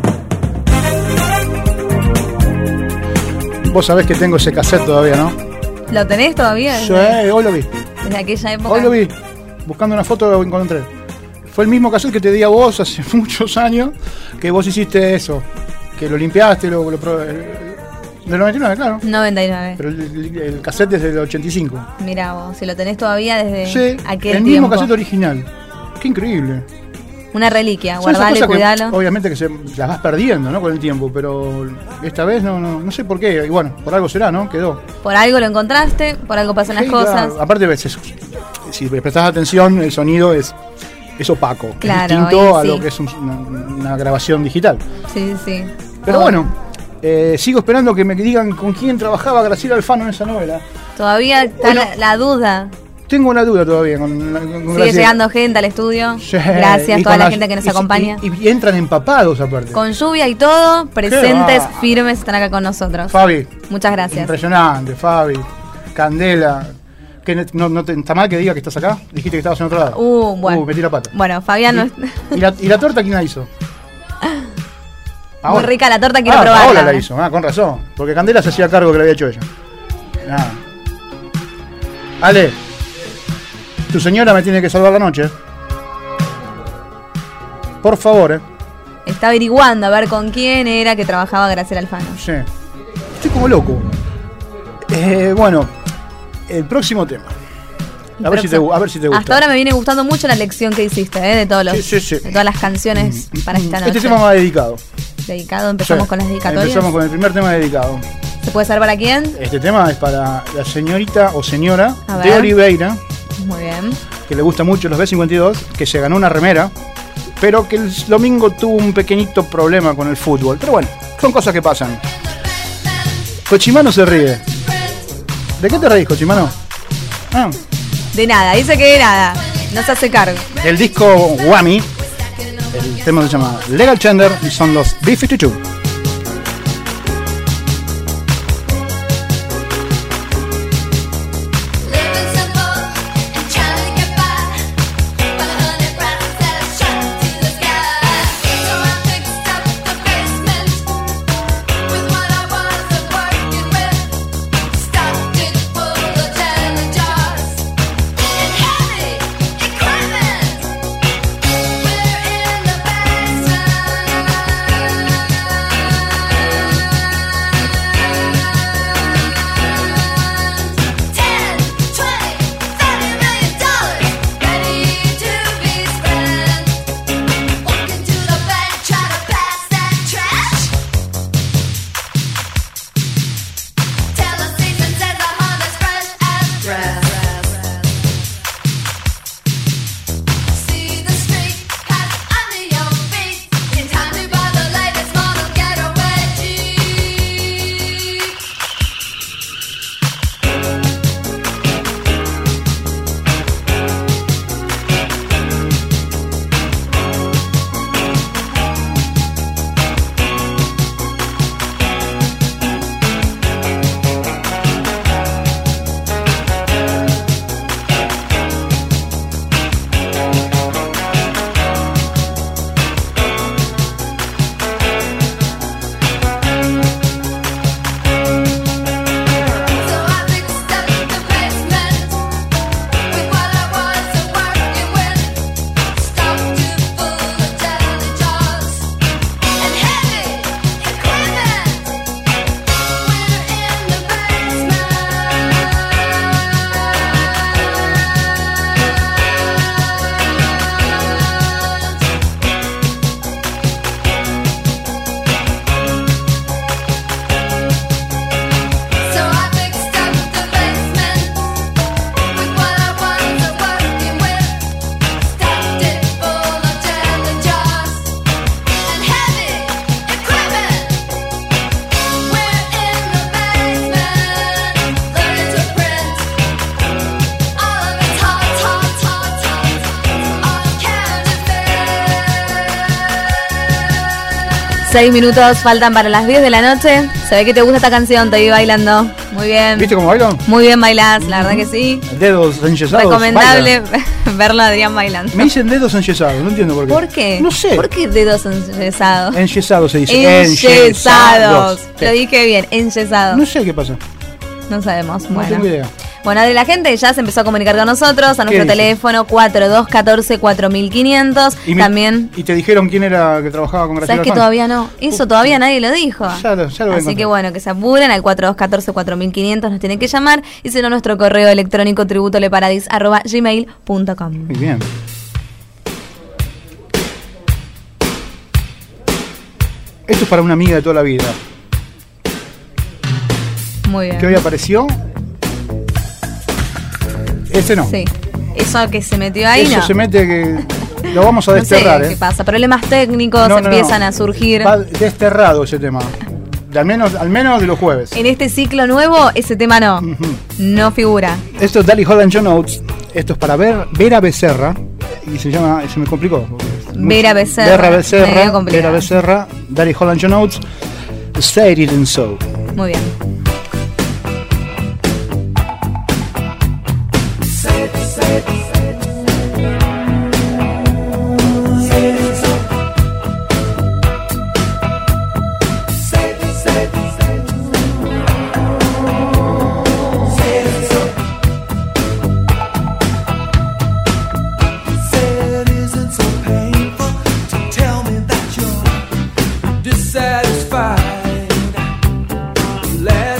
[SPEAKER 2] Vos sabés que tengo ese cassette todavía, ¿no?
[SPEAKER 1] ¿Lo tenés todavía?
[SPEAKER 2] Sí, hoy lo vi.
[SPEAKER 1] Desde aquella época.
[SPEAKER 2] Hoy lo vi. Buscando una foto lo encontré. Fue el mismo cassette que te di a vos hace muchos años, que vos hiciste eso. Que lo limpiaste, del 99, claro.
[SPEAKER 1] 99.
[SPEAKER 2] Pero el cassette es del 85.
[SPEAKER 1] Mirá vos, si lo tenés todavía desde
[SPEAKER 2] Sí,
[SPEAKER 1] aquel
[SPEAKER 2] el mismo
[SPEAKER 1] tiempo.
[SPEAKER 2] cassette original. Qué increíble.
[SPEAKER 1] Una reliquia,
[SPEAKER 2] Son esas
[SPEAKER 1] guardalo y
[SPEAKER 2] cosas que,
[SPEAKER 1] cuidalo.
[SPEAKER 2] obviamente que las vas perdiendo, ¿no? Con el tiempo, pero esta vez no sé por qué. Y bueno, por algo será, ¿no? Quedó.
[SPEAKER 1] Por algo lo encontraste, por algo pasan las
[SPEAKER 2] Sí,
[SPEAKER 1] cosas.
[SPEAKER 2] claro. Aparte, ves eso. Si prestás atención, el sonido es opaco.
[SPEAKER 1] Claro,
[SPEAKER 2] es distinto a
[SPEAKER 1] sí.
[SPEAKER 2] lo que es una grabación digital.
[SPEAKER 1] Sí, sí.
[SPEAKER 2] Pero bueno, sigo esperando que me digan con quién trabajaba Graciela Alfano en esa novela.
[SPEAKER 1] Todavía está
[SPEAKER 2] Bueno,
[SPEAKER 1] la duda.
[SPEAKER 2] Tengo una duda todavía con
[SPEAKER 1] Sigue
[SPEAKER 2] Graciela.
[SPEAKER 1] llegando gente al estudio.
[SPEAKER 2] Sí,
[SPEAKER 1] Gracias
[SPEAKER 2] y
[SPEAKER 1] a toda
[SPEAKER 2] con
[SPEAKER 1] la
[SPEAKER 2] las-
[SPEAKER 1] gente que nos
[SPEAKER 2] y-
[SPEAKER 1] acompaña.
[SPEAKER 2] Y entran empapados aparte.
[SPEAKER 1] Con lluvia y todo, presentes,
[SPEAKER 2] va.
[SPEAKER 1] firmes, están acá con nosotros.
[SPEAKER 2] Fabi.
[SPEAKER 1] Muchas gracias.
[SPEAKER 2] Impresionante, Fabi. Candela. Que no te está mal que diga que estás acá. Dijiste que estabas en otro lado.
[SPEAKER 1] Bueno.
[SPEAKER 2] Metí la pata.
[SPEAKER 1] Bueno, Fabián no es...
[SPEAKER 2] ¿Y la torta quién la hizo?
[SPEAKER 1] Muy rica la torta, quiero probarla.
[SPEAKER 2] Paola la hizo, con razón. Porque Candela se hacía cargo que la había hecho ella. Nada. Ale, tu señora me tiene que salvar la noche. Por favor,
[SPEAKER 1] Está averiguando a ver con quién era que trabajaba Graciela Alfano.
[SPEAKER 2] Sí. Estoy como loco. Bueno, el próximo tema. A ver si te gusta.
[SPEAKER 1] Hasta ahora me viene gustando mucho la lección que hiciste, de todos los,
[SPEAKER 2] Sí.
[SPEAKER 1] de todas las canciones para esta noche.
[SPEAKER 2] Este tema va dedicado.
[SPEAKER 1] Dedicado, empezamos
[SPEAKER 2] Sí.
[SPEAKER 1] con las dedicatorias.
[SPEAKER 2] Empezamos con el primer tema dedicado.
[SPEAKER 1] ¿Se puede saber para quién?
[SPEAKER 2] Este tema es para la señorita o señora
[SPEAKER 1] A
[SPEAKER 2] de
[SPEAKER 1] ver.
[SPEAKER 2] Oliveira,
[SPEAKER 1] Muy bien.
[SPEAKER 2] que le gusta mucho los B52, que se ganó una remera, pero que el domingo tuvo un pequeñito problema con el fútbol. Pero bueno, son cosas que pasan. Cochimano se ríe. ¿De qué te reís, Cochimano? Ah,
[SPEAKER 1] De nada, dice que de nada. No se hace cargo.
[SPEAKER 2] el disco Whammy, el tema se llama Legal Tender y son los B52.
[SPEAKER 3] We're in the basement.
[SPEAKER 1] 6 minutos faltan para las 10 de la noche. Se ve que te gusta esta canción, te vi bailando. Muy bien.
[SPEAKER 2] ¿Viste cómo bailo?
[SPEAKER 1] Muy bien bailás, la verdad que sí.
[SPEAKER 2] Dedos enyesados.
[SPEAKER 1] Recomendable verlo a Adrián bailando.
[SPEAKER 2] Me dicen dedos enyesados, no entiendo por qué.
[SPEAKER 1] ¿Por qué?
[SPEAKER 2] No sé.
[SPEAKER 1] ¿Por qué dedos enyesados?
[SPEAKER 2] Enyesados se dice.
[SPEAKER 1] Enyesados.
[SPEAKER 2] Sí.
[SPEAKER 1] Lo dije bien, enyesados.
[SPEAKER 2] No sé qué pasa.
[SPEAKER 1] No sabemos.
[SPEAKER 2] No tengo idea.
[SPEAKER 1] Bueno, de la gente ya se empezó a comunicar con nosotros a nuestro
[SPEAKER 2] dice?
[SPEAKER 1] teléfono 4214-4500. También.
[SPEAKER 2] ¿Y te dijeron quién era que trabajaba con Graciela
[SPEAKER 1] ¿Sabes que
[SPEAKER 2] Alfano?
[SPEAKER 1] todavía no? Eso todavía nadie lo dijo.
[SPEAKER 2] Ya lo voy a
[SPEAKER 1] Así
[SPEAKER 2] encontrar.
[SPEAKER 1] que bueno, que se apuren al 4214-4500, nos tienen que llamar. Y si no, nuestro correo electrónico tributoleparadis@gmail.com.
[SPEAKER 2] Muy bien. Esto es para una amiga de toda la vida.
[SPEAKER 1] Muy bien.
[SPEAKER 2] Que hoy apareció. Ese no.
[SPEAKER 1] Sí. Eso que se metió ahí,
[SPEAKER 2] Eso
[SPEAKER 1] no.
[SPEAKER 2] se mete que lo vamos a
[SPEAKER 1] No
[SPEAKER 2] desterrar,
[SPEAKER 1] sé qué pasa. Problemas técnicos
[SPEAKER 2] No,
[SPEAKER 1] empiezan a surgir.
[SPEAKER 2] Va desterrado ese tema. Al menos de los jueves.
[SPEAKER 1] En este ciclo nuevo, ese tema no. No figura.
[SPEAKER 2] Esto es Daddy Holland John Oates. Esto es para Vera Becerra. Y se llama, se me complicó.
[SPEAKER 1] Vera Becerra. Medio complicado.
[SPEAKER 2] Vera Becerra, Daddy Holland John Oates. Say It and So.
[SPEAKER 1] Muy bien.
[SPEAKER 6] Dissatisfied. Last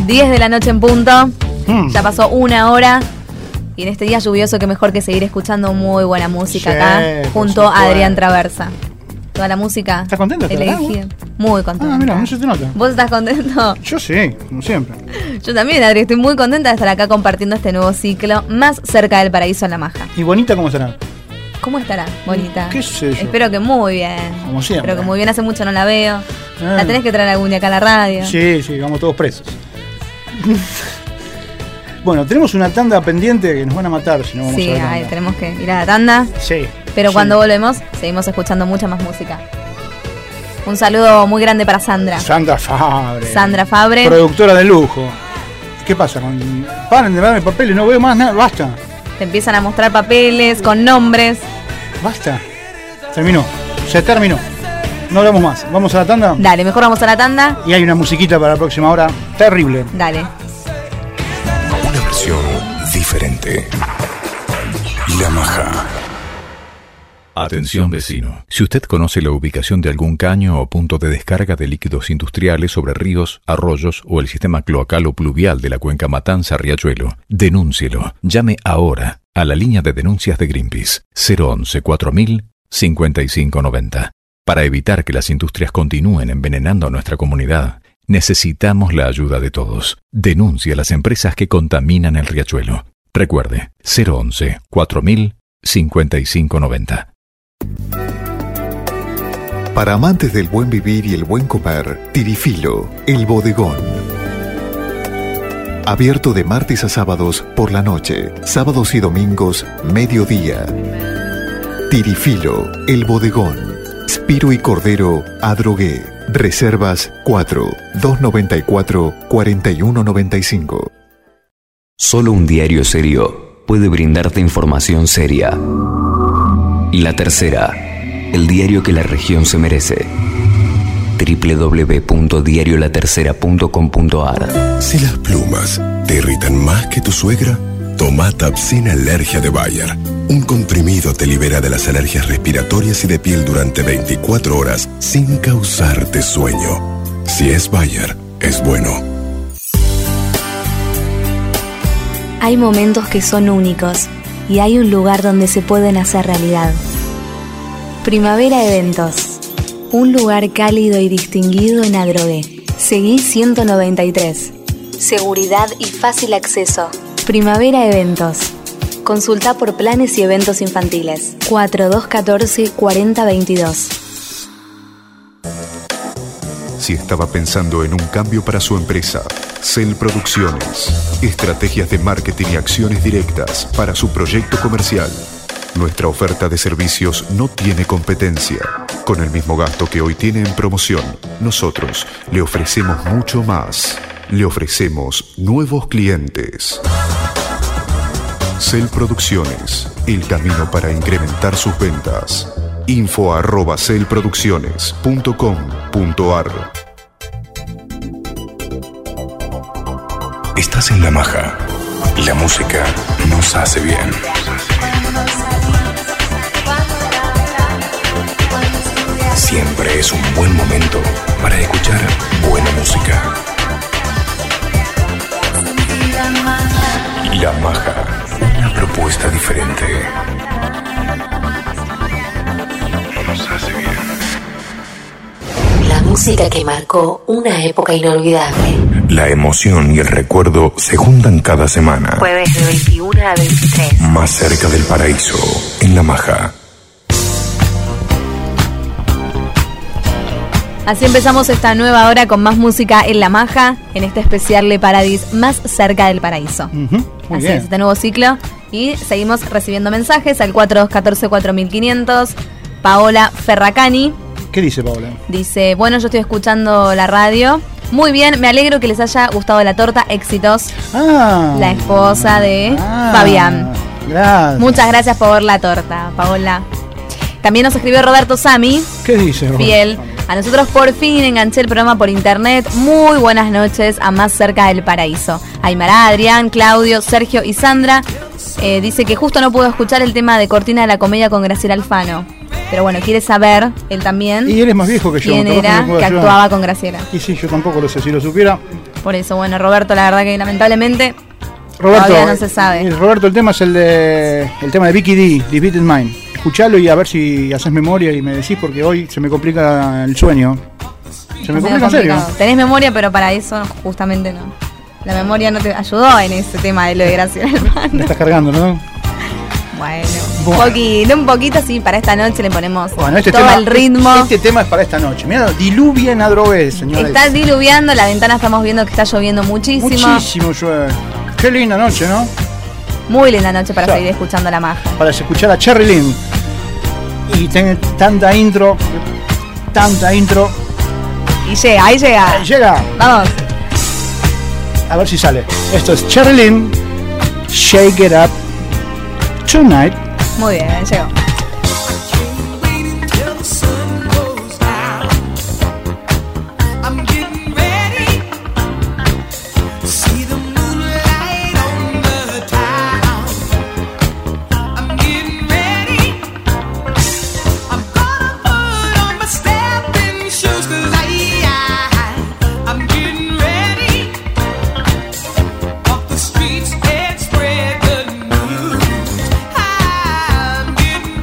[SPEAKER 1] 10 de la noche en punto. Ya pasó 1 hora. Y en este día lluvioso, que mejor que seguir escuchando muy buena música
[SPEAKER 2] Sí,
[SPEAKER 1] acá,
[SPEAKER 2] por
[SPEAKER 1] junto a
[SPEAKER 2] supuesto.
[SPEAKER 1] Adrián Traversa. Toda la música.
[SPEAKER 2] ¿Estás contenta?
[SPEAKER 1] elegida. Muy contenta.
[SPEAKER 2] Ah, mira, no se te nota.
[SPEAKER 1] ¿Vos estás contento?
[SPEAKER 2] Yo sí, como siempre.
[SPEAKER 1] Yo también, Adri, estoy muy contenta de estar acá compartiendo este nuevo ciclo más cerca del paraíso en La Maja.
[SPEAKER 2] ¿Y bonita cómo será?
[SPEAKER 1] ¿Cómo estará, bonita?
[SPEAKER 2] ¿Qué sé yo?
[SPEAKER 1] Espero que muy bien.
[SPEAKER 2] Como siempre.
[SPEAKER 1] Espero que muy bien, hace mucho no la veo.
[SPEAKER 2] Ah.
[SPEAKER 1] La tenés que traer algún día acá a la radio.
[SPEAKER 2] Sí, vamos todos presos. Bueno, tenemos una tanda pendiente que nos van a matar si no vamos
[SPEAKER 1] Sí,
[SPEAKER 2] a la
[SPEAKER 1] ay,
[SPEAKER 2] tanda.
[SPEAKER 1] tenemos que ir a la tanda.
[SPEAKER 2] Sí.
[SPEAKER 1] Pero
[SPEAKER 2] sí.
[SPEAKER 1] cuando volvemos, seguimos escuchando mucha más música. Un saludo muy grande para Sandra.
[SPEAKER 2] Sandra Fabre.
[SPEAKER 1] Sandra Fabre.
[SPEAKER 2] Productora de lujo. ¿Qué pasa? Paren de darme papeles, no veo más nada. Basta.
[SPEAKER 1] Te empiezan a mostrar papeles con nombres.
[SPEAKER 2] Basta. Terminó. Se terminó. No hablamos más. Vamos a la tanda.
[SPEAKER 1] Dale, mejor vamos a la tanda.
[SPEAKER 2] Y hay una musiquita para la próxima hora. Terrible.
[SPEAKER 1] Dale.
[SPEAKER 4] Una versión diferente. La Maja.
[SPEAKER 16] Atención vecino. Si usted conoce la ubicación de algún caño o punto de descarga de líquidos industriales sobre ríos, arroyos o el sistema cloacal o pluvial de la cuenca Matanza-Riachuelo, denúncielo. Llame ahora a la línea de denuncias de Greenpeace 011 4000 5590. Para evitar que las industrias continúen envenenando a nuestra comunidad, necesitamos la ayuda de todos. Denuncie a las empresas que contaminan el riachuelo. Recuerde, 011 4000 5590.
[SPEAKER 11] Para amantes del buen vivir y el buen comer, Tirifilo, el bodegón. Abierto de martes a sábados por la noche, sábados y domingos, mediodía. Tirifilo, el bodegón. Spiro y Cordero, Adrogué. Reservas 4-294-4195.
[SPEAKER 17] Solo un diario serio puede brindarte información seria. La Tercera, el diario que la región se merece. www.diariolatercera.com.ar.
[SPEAKER 10] Si las plumas te irritan más que tu suegra, toma Tapsin Alergia de Bayer. Un comprimido te libera de las alergias respiratorias y de piel durante 24 horas sin causarte sueño. Si es Bayer, es bueno.
[SPEAKER 18] Hay momentos que son únicos y hay un lugar donde se pueden hacer realidad. Primavera Eventos, un lugar cálido y distinguido en Adrogué. Seguí 193. Seguridad y fácil acceso. Primavera Eventos. Consulta por planes y eventos infantiles. 4214-4022.
[SPEAKER 11] Si estaba pensando en un cambio para su empresa, Cel Producciones. Estrategias de marketing y acciones directas para su proyecto comercial. Nuestra oferta de servicios no tiene competencia. Con el mismo gasto que hoy tiene en promoción, nosotros le ofrecemos mucho más. Le ofrecemos nuevos clientes. Cel Producciones, el camino para incrementar sus ventas. info@celproducciones.com.ar.
[SPEAKER 4] Estás en La Maja. La música nos hace bien. Siempre es un buen momento para escuchar buena música. La Maja, una propuesta diferente. Nos hace bien.
[SPEAKER 5] La música que marcó una época inolvidable.
[SPEAKER 4] La emoción y el recuerdo se juntan cada semana.
[SPEAKER 5] Jueves de 21 a 23.
[SPEAKER 4] Más cerca del paraíso, en La Maja.
[SPEAKER 1] Así empezamos esta nueva hora con más música en La Maja, en este especial Le Paradis, más cerca del paraíso.
[SPEAKER 2] Muy
[SPEAKER 1] Así
[SPEAKER 2] bien.
[SPEAKER 1] es, este nuevo ciclo. Y seguimos recibiendo mensajes al 4214-4500. Paola Ferracani
[SPEAKER 2] ¿Qué dice Paola?
[SPEAKER 1] dice, bueno, yo estoy escuchando la radio. Muy bien, me alegro que les haya gustado la torta. Éxitos. La esposa de Fabián.
[SPEAKER 2] Gracias.
[SPEAKER 1] Muchas gracias por la torta, Paola. También nos escribió Roberto Sami,
[SPEAKER 2] ¿Qué dice Roberto?
[SPEAKER 1] fiel. A nosotros por fin enganché el programa por internet. Muy buenas noches a Más Cerca del Paraíso. Aymara, Adrián, Claudio, Sergio y Sandra. Dice que justo no pudo escuchar el tema de Cortina de la Comedia con Graciela Alfano. Pero bueno, quiere saber, él también,
[SPEAKER 2] Y él es más viejo que yo.
[SPEAKER 1] quién
[SPEAKER 2] capaz
[SPEAKER 1] era
[SPEAKER 2] me puede
[SPEAKER 1] que
[SPEAKER 2] ayudar.
[SPEAKER 1] actuaba con Graciela.
[SPEAKER 2] Y sí, yo tampoco lo sé. Si lo supiera,
[SPEAKER 1] Por eso, bueno, Roberto, la verdad que lamentablemente
[SPEAKER 2] Roberto,
[SPEAKER 1] todavía no se sabe.
[SPEAKER 2] Roberto, el tema es el tema de Vicky D, Divided Mind. Escuchalo y a ver si haces memoria y me decís, porque hoy se me complica el sueño. Se me complica en serio.
[SPEAKER 1] Tenés memoria, pero para eso justamente no. La memoria no te ayudó en ese tema de lo de Graciela Hermano.
[SPEAKER 2] Me estás cargando, ¿no?
[SPEAKER 1] Bueno, un poquito sí, para esta noche le ponemos todo
[SPEAKER 2] tema,
[SPEAKER 1] el ritmo.
[SPEAKER 2] Este tema es para esta noche. Mira, diluvia en Adrogué, señores.
[SPEAKER 1] Está diluviando, la ventana estamos viendo que está lloviendo muchísimo.
[SPEAKER 2] Muchísimo llueve. Qué linda noche, ¿no?
[SPEAKER 1] Muy linda noche para seguir escuchando la maja.
[SPEAKER 2] Para escuchar a Cherry Lynn. Y tiene tanta intro.
[SPEAKER 1] Y llega, ahí llega.
[SPEAKER 2] Ahí llega.
[SPEAKER 1] Vamos.
[SPEAKER 2] A ver si sale. Esto es Cherry Lynn, Shake It Up Tonight.
[SPEAKER 1] Muy bien, llegó.
[SPEAKER 6] Streets and spread the news. I'm getting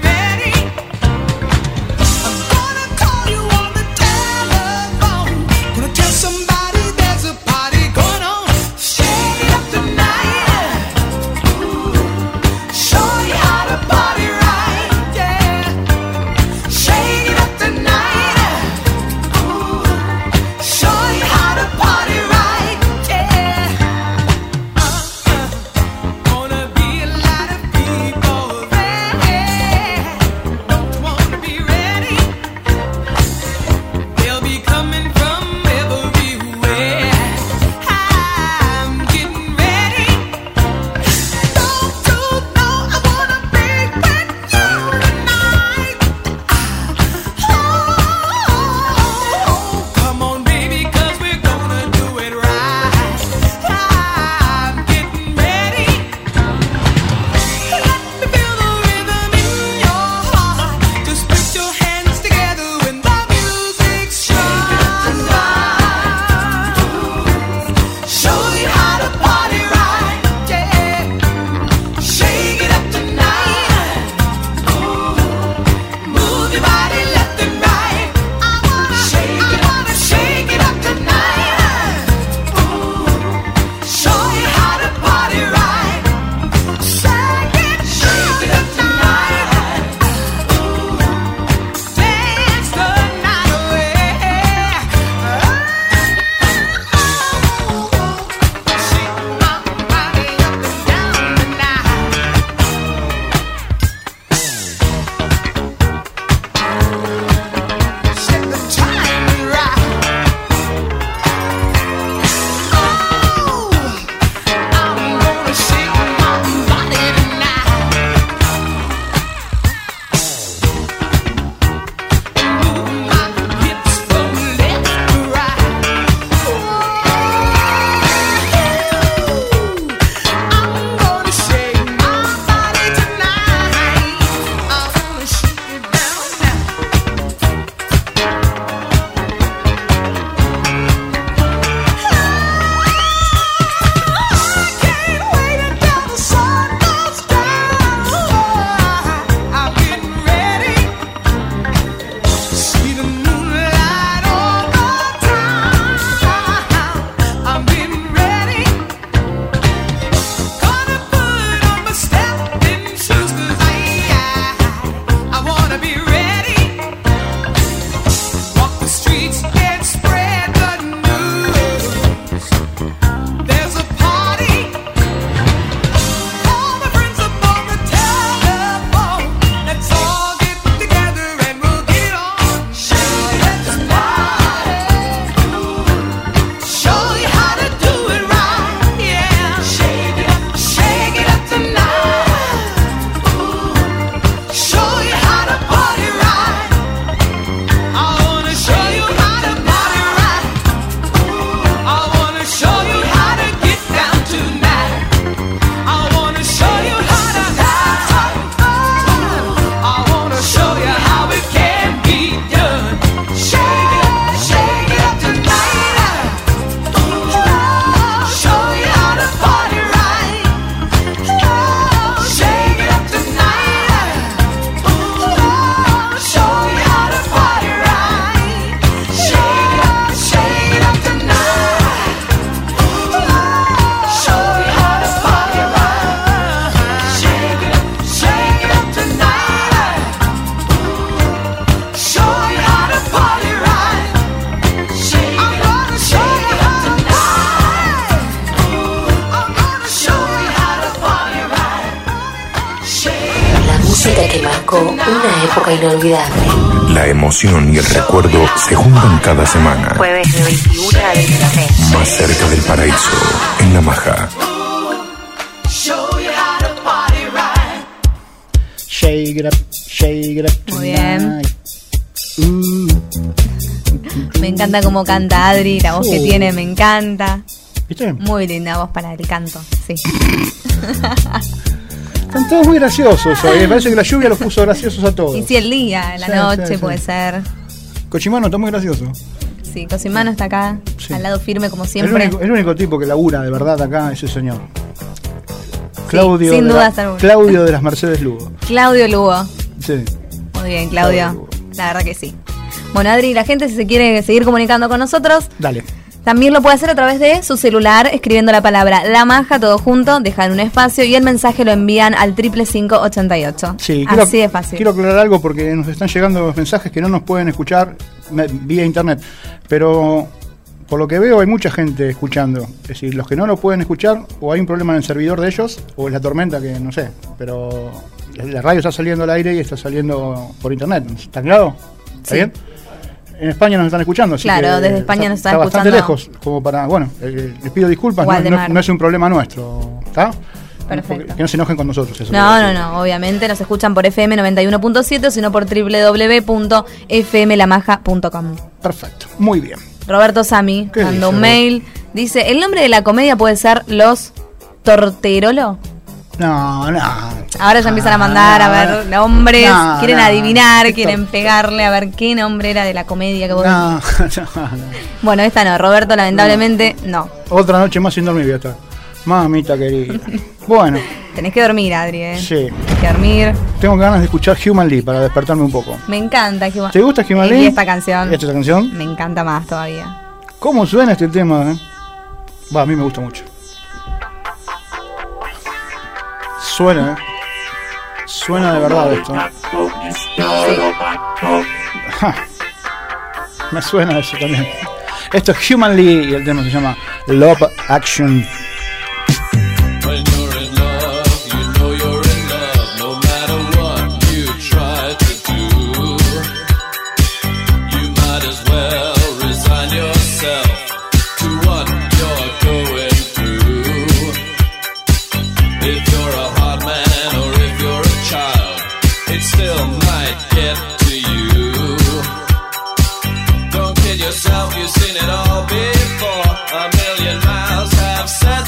[SPEAKER 5] marcó una época inolvidable.
[SPEAKER 4] La emoción y el recuerdo se juntan cada semana.
[SPEAKER 18] Jueves de 21 a 23.
[SPEAKER 4] Más cerca del paraíso, en La Maja.
[SPEAKER 2] Shake it up
[SPEAKER 1] Muy bien.
[SPEAKER 2] tonight.
[SPEAKER 1] Me encanta cómo canta Adri, la voz que tiene me encanta.
[SPEAKER 2] ¿Viste?
[SPEAKER 1] Muy linda voz para el canto, sí.
[SPEAKER 2] Están todos muy graciosos hoy. Me parece que la lluvia los puso graciosos a todos.
[SPEAKER 1] Y si el día, la
[SPEAKER 2] Sí,
[SPEAKER 1] noche
[SPEAKER 2] sí.
[SPEAKER 1] puede ser.
[SPEAKER 2] Cochimano está muy gracioso.
[SPEAKER 1] Sí, Cosimano está acá,
[SPEAKER 2] Sí.
[SPEAKER 1] al lado firme como siempre.
[SPEAKER 2] El único tipo que labura de verdad acá es ese señor. Claudio,
[SPEAKER 1] sin
[SPEAKER 2] de
[SPEAKER 1] duda
[SPEAKER 2] la-
[SPEAKER 1] está bueno.
[SPEAKER 2] Claudio de las Mercedes Lugo.
[SPEAKER 1] Claudio Lugo.
[SPEAKER 2] Sí.
[SPEAKER 1] Muy bien, Claudio. La verdad que sí. Bueno, Adri, la gente si se quiere seguir comunicando con nosotros,
[SPEAKER 2] Dale.
[SPEAKER 1] también lo puede hacer a través de su celular, escribiendo la palabra La Maja, todo junto, dejan un espacio y el mensaje lo envían al 55588.
[SPEAKER 2] Sí,
[SPEAKER 1] Así de fácil.
[SPEAKER 2] Quiero aclarar algo porque nos están llegando mensajes que no nos pueden escuchar vía internet. Pero por lo que veo hay mucha gente escuchando. Es decir, los que no lo pueden escuchar, o hay un problema en el servidor de ellos, o es la tormenta que no sé. Pero la radio está saliendo al aire y está saliendo por internet. ¿Está claro? ¿Está
[SPEAKER 1] Sí.
[SPEAKER 2] bien? En España nos están escuchando, así
[SPEAKER 1] Claro,
[SPEAKER 2] que
[SPEAKER 1] desde España nos están
[SPEAKER 2] bastante
[SPEAKER 1] escuchando.
[SPEAKER 2] lejos, como para, bueno, les pido disculpas,
[SPEAKER 1] Waldemar.
[SPEAKER 2] no es un problema nuestro, ¿está?
[SPEAKER 1] Perfecto.
[SPEAKER 2] Que no se enojen con nosotros. Eso
[SPEAKER 1] No, obviamente nos escuchan por FM 91.7 o sino por www.fmlamaja.com.
[SPEAKER 2] Perfecto, muy bien.
[SPEAKER 1] Roberto Sami
[SPEAKER 2] ¿Qué
[SPEAKER 1] mandó
[SPEAKER 2] dice,
[SPEAKER 1] un mail, dice, ¿el nombre de la comedia puede ser Los Torterolo?
[SPEAKER 2] No.
[SPEAKER 1] Ahora ya empiezan a mandar a ver nombres,
[SPEAKER 2] No,
[SPEAKER 1] quieren
[SPEAKER 2] no.
[SPEAKER 1] adivinar, quieren pegarle a ver qué nombre era de la comedia que vos
[SPEAKER 2] No,
[SPEAKER 1] Bueno, esta no, Roberto, lamentablemente no.
[SPEAKER 2] Otra noche más sin dormir voy a estar. Mamita querida. Bueno,
[SPEAKER 1] Tenés que dormir, Adri,
[SPEAKER 2] sí.
[SPEAKER 1] Tenés que dormir.
[SPEAKER 2] Tengo ganas de escuchar Human League para despertarme un poco.
[SPEAKER 1] Me encanta.
[SPEAKER 2] ¿Te gusta Human
[SPEAKER 1] Y
[SPEAKER 2] League?
[SPEAKER 1] esta canción.
[SPEAKER 2] ¿Esta canción?
[SPEAKER 1] Me encanta más todavía.
[SPEAKER 2] ¿Cómo suena este tema? Va, a mí me gusta mucho. Suena, Suena de verdad esto. Ja. Me suena eso también. Esto es Human League y el tema se llama Love Action.
[SPEAKER 3] When you're in love, you know you're in love, no matter what you try to do. You might as well resign yourself to what you're going through. If you're a hard man or if you're a child, it still might get to you. Don't kid yourself, you've seen it all before. A million miles have said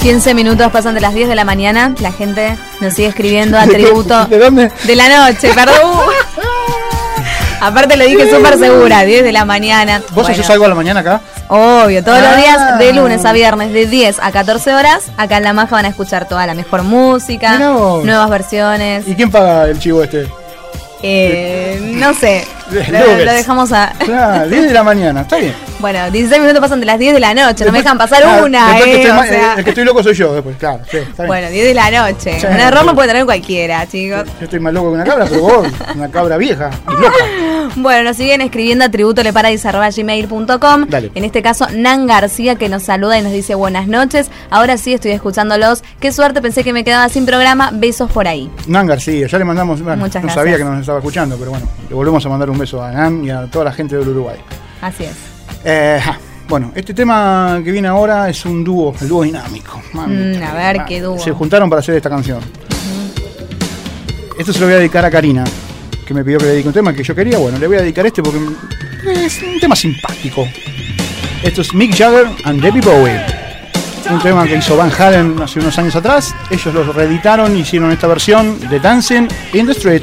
[SPEAKER 1] 15 minutos pasan de las 10 de la mañana. La gente nos sigue escribiendo a tributo.
[SPEAKER 2] ¿De dónde?
[SPEAKER 1] De la noche, perdón. Aparte lo dije súper segura, 10 de la mañana.
[SPEAKER 2] ¿Vos haces algo a la mañana acá?
[SPEAKER 1] Obvio, todos los días, de lunes a viernes, de 10 a 14 horas. Acá en La Maja van a escuchar toda la mejor música, nuevas versiones.
[SPEAKER 2] ¿Y quién paga el chivo este?
[SPEAKER 1] No sé, lo dejamos a...
[SPEAKER 2] Claro, 10 de la mañana, está bien.
[SPEAKER 1] Bueno, 16 minutos pasan de las 10 de la noche, no me dejan pasar una,
[SPEAKER 2] después que
[SPEAKER 1] o sea...
[SPEAKER 2] el que estoy loco soy yo después, claro. Sí, está bien.
[SPEAKER 1] Bueno, 10 de la noche,
[SPEAKER 2] Sí,
[SPEAKER 1] un error lo puede tener cualquiera, chicos.
[SPEAKER 2] Yo estoy más loco que una cabra, pero vos, una cabra vieja, loca.
[SPEAKER 1] Bueno, nos siguen escribiendo a tributoleparadis@gmail.com.
[SPEAKER 2] Dale.
[SPEAKER 1] En este caso, Nan García, que nos saluda y nos dice buenas noches. Ahora sí estoy escuchándolos. Qué suerte, pensé que me quedaba sin programa. Besos por ahí.
[SPEAKER 2] Nan García, ya le mandamos, bueno,
[SPEAKER 1] Muchas
[SPEAKER 2] no
[SPEAKER 1] gracias.
[SPEAKER 2] sabía que nos estaba escuchando, pero bueno, le volvemos a mandar un beso a Nan y a toda la gente del Uruguay.
[SPEAKER 1] Así es.
[SPEAKER 2] Bueno, este tema que viene ahora es un dúo, el dúo dinámico.
[SPEAKER 1] A ver, qué dúo.
[SPEAKER 2] Se juntaron para hacer esta canción. Esto se lo voy a dedicar a Karina, que me pidió que le dedique un tema que yo quería. Bueno, le voy a dedicar este porque es un tema simpático. Esto es Mick Jagger and David Bowie. Un tema que hizo Van Halen hace unos años atrás. Ellos lo reeditaron y hicieron esta versión de Dancing in the Street.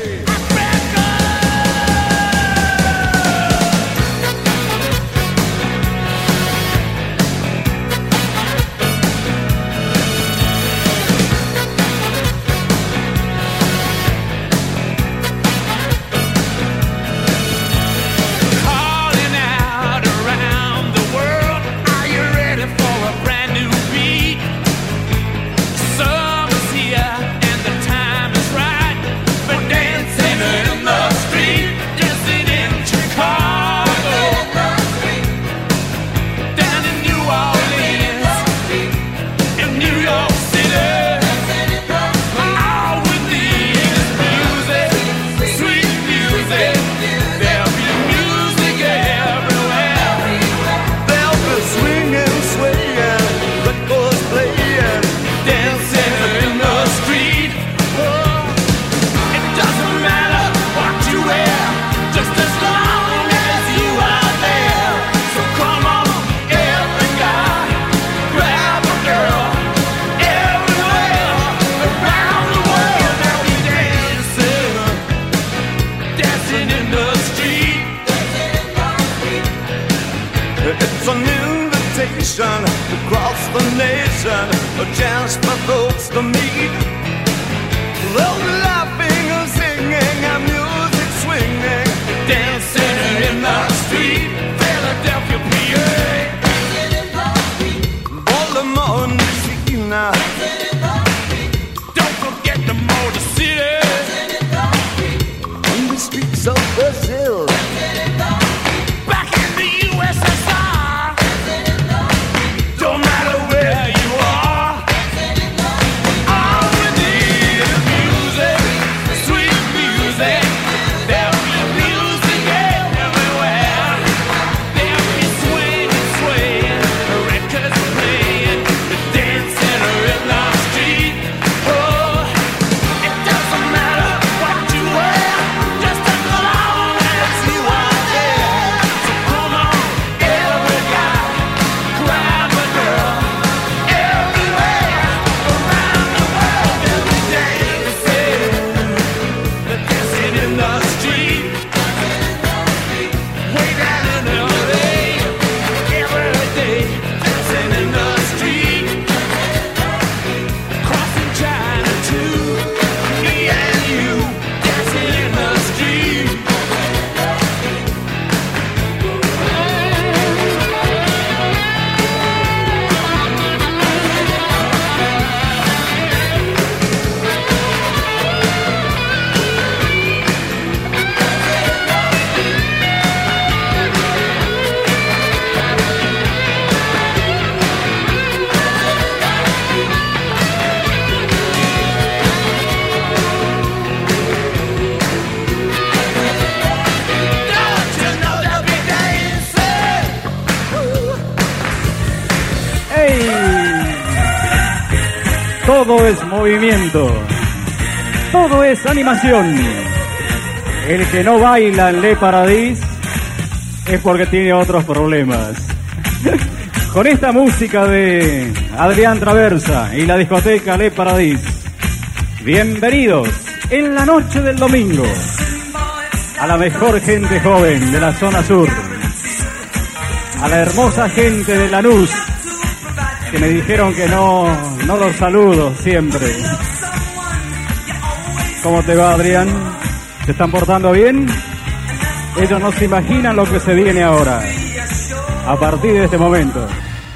[SPEAKER 6] Calling out around the world, are you ready for a brand new beat? Summer's here and the time is right for dancing in the street, dancing in Chicago, down in New Orleans, in New York City. All we need is music, sweet music. There'll be music everywhere. There'll be swinging, swaying, records playing, dancing in the street. Oh, it doesn't matter what you wear, just as long as you are there. So come on, every guy, grab a girl, everywhere, around the world. They'll be dancing, dancing in the street. It's an invitation across the nation, a chance for folks to meet. They'll be laughing and singing and music swinging, dancing in the street. Philadelphia, PA, Baltimore, Messina. Don't forget the Motor City. On the streets of Brazil, back in the USSR. Don't matter where you are, all we need is music, sweet music. There'll be music everywhere. There'll be swinging, swaying, records playing, dancing in the street. Oh, it doesn't matter what you wear, just as long as you are there. So come on, every guy, grab a girl, everywhere, around the world. They'll be dancing, dancing in the street. Way down in LA, every day, dancing in the street. Crossing China too, me and you, dancing in the street. Don't you know they'll be dancing?
[SPEAKER 15] ¡Ey! Todo es movimiento. Todo es animación. El que no baila en Le Paradis es porque tiene otros problemas. con esta música de Adrián Traversa y la discoteca Le Paradis. Bienvenidos en la noche del domingo a la mejor gente joven de la zona sur, a la hermosa gente de Lanús, que me dijeron que no los saludo siempre. ¿Cómo te va, Adrián? ¿Se están portando bien? Ellos no se imaginan lo que se viene ahora, a partir de este momento.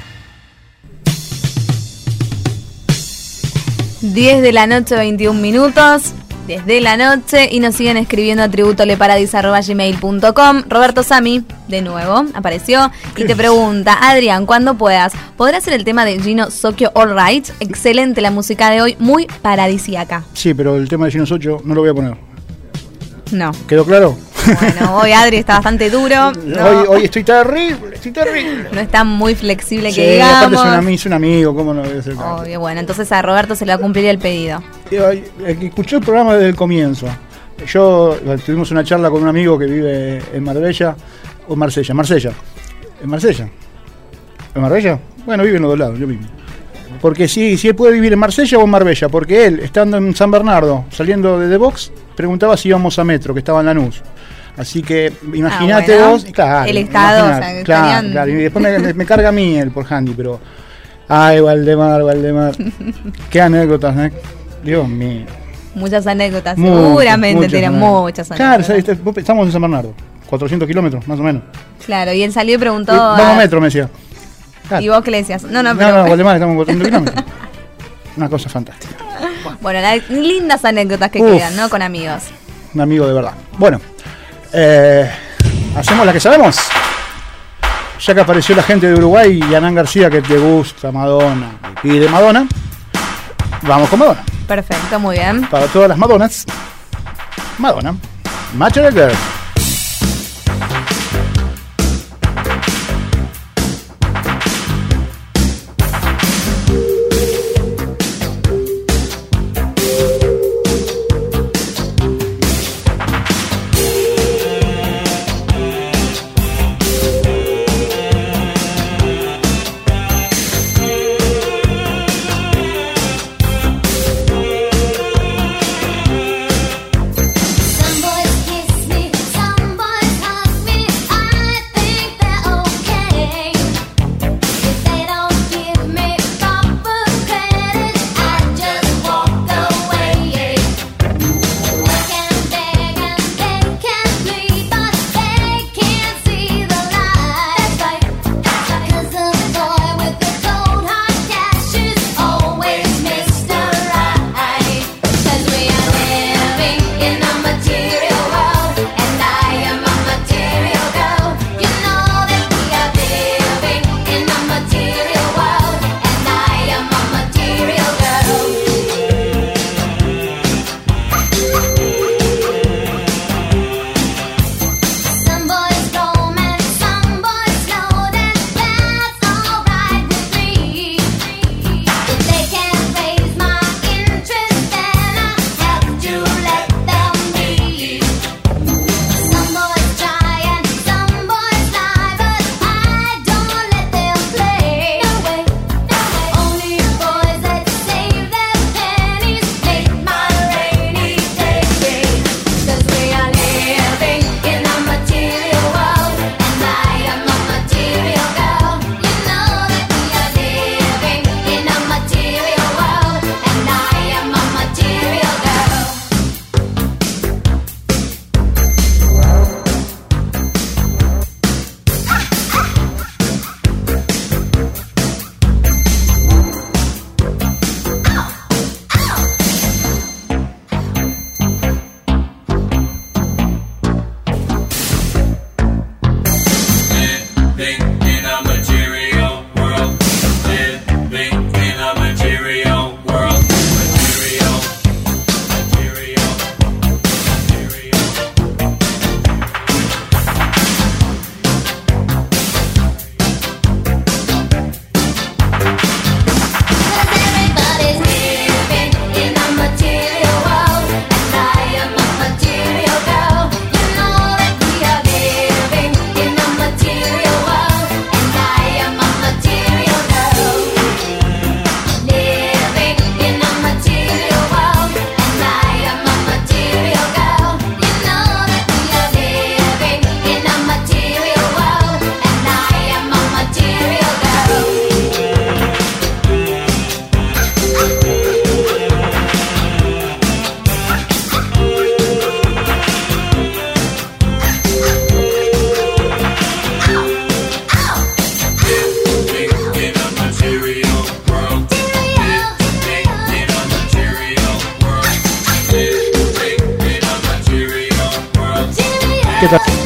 [SPEAKER 1] 10 de la noche, 21 minutos. 10 de la noche y nos siguen escribiendo a tributoleparadis@gmail.com. Roberto Sami, de nuevo, apareció y te pregunta: Adrián, cuando puedas, ¿podrás hacer el tema de Gino Socchio All Right? Excelente la música de hoy, muy paradisíaca.
[SPEAKER 2] Sí, pero el tema de Gino Socchio no lo voy a poner.
[SPEAKER 1] No.
[SPEAKER 2] ¿Quedó claro?
[SPEAKER 1] Bueno, hoy Adri está bastante duro. No,
[SPEAKER 2] Hoy estoy terrible.
[SPEAKER 1] no está muy flexible,
[SPEAKER 2] Sí,
[SPEAKER 1] que digamos.
[SPEAKER 2] aparte es un amigo, ¿cómo no voy a hacer?
[SPEAKER 1] Obvio, bueno, entonces a Roberto se le va a cumplir el pedido.
[SPEAKER 2] Escuché el programa desde el comienzo. Tuvimos una charla con un amigo que vive en Marbella, o Marsella. ¿En Marsella? ¿En Marbella? Bueno, vive en los dos lados, yo mismo. Porque si él puede vivir en Marsella o en Marbella, porque él, estando en San Bernardo, saliendo de The Box, preguntaba si íbamos a Metro, que estaba en Lanús. Así que imagínate vos, claro,
[SPEAKER 1] el estado, o sea,
[SPEAKER 2] claro, y después me carga a mí él por handy, pero ay, Valdemar. Qué anécdotas, ¿eh? Dios mío.
[SPEAKER 1] Muchas anécdotas, seguramente tiene muchas anécdotas.
[SPEAKER 2] Claro, estamos en San Bernardo, 400 kilómetros, más o menos.
[SPEAKER 1] Claro, y él salió y preguntó.
[SPEAKER 2] Vamos a Metro, me decía. Claro.
[SPEAKER 1] ¿Y vos qué le decías? No,
[SPEAKER 2] Valdemar, estamos en 400 kilómetros. Una cosa fantástica.
[SPEAKER 1] Bueno, lindas anécdotas que quedan, ¿no? Con amigos.
[SPEAKER 2] Un amigo de verdad. Bueno, hacemos la que sabemos. Ya que apareció la gente de Uruguay y Anán García, que te gusta Madonna y pide Madonna, vamos con Madonna.
[SPEAKER 1] Perfecto, muy bien.
[SPEAKER 2] Para todas las Madonnas, Madonna, Material Girl.
[SPEAKER 6] Some boys kiss me,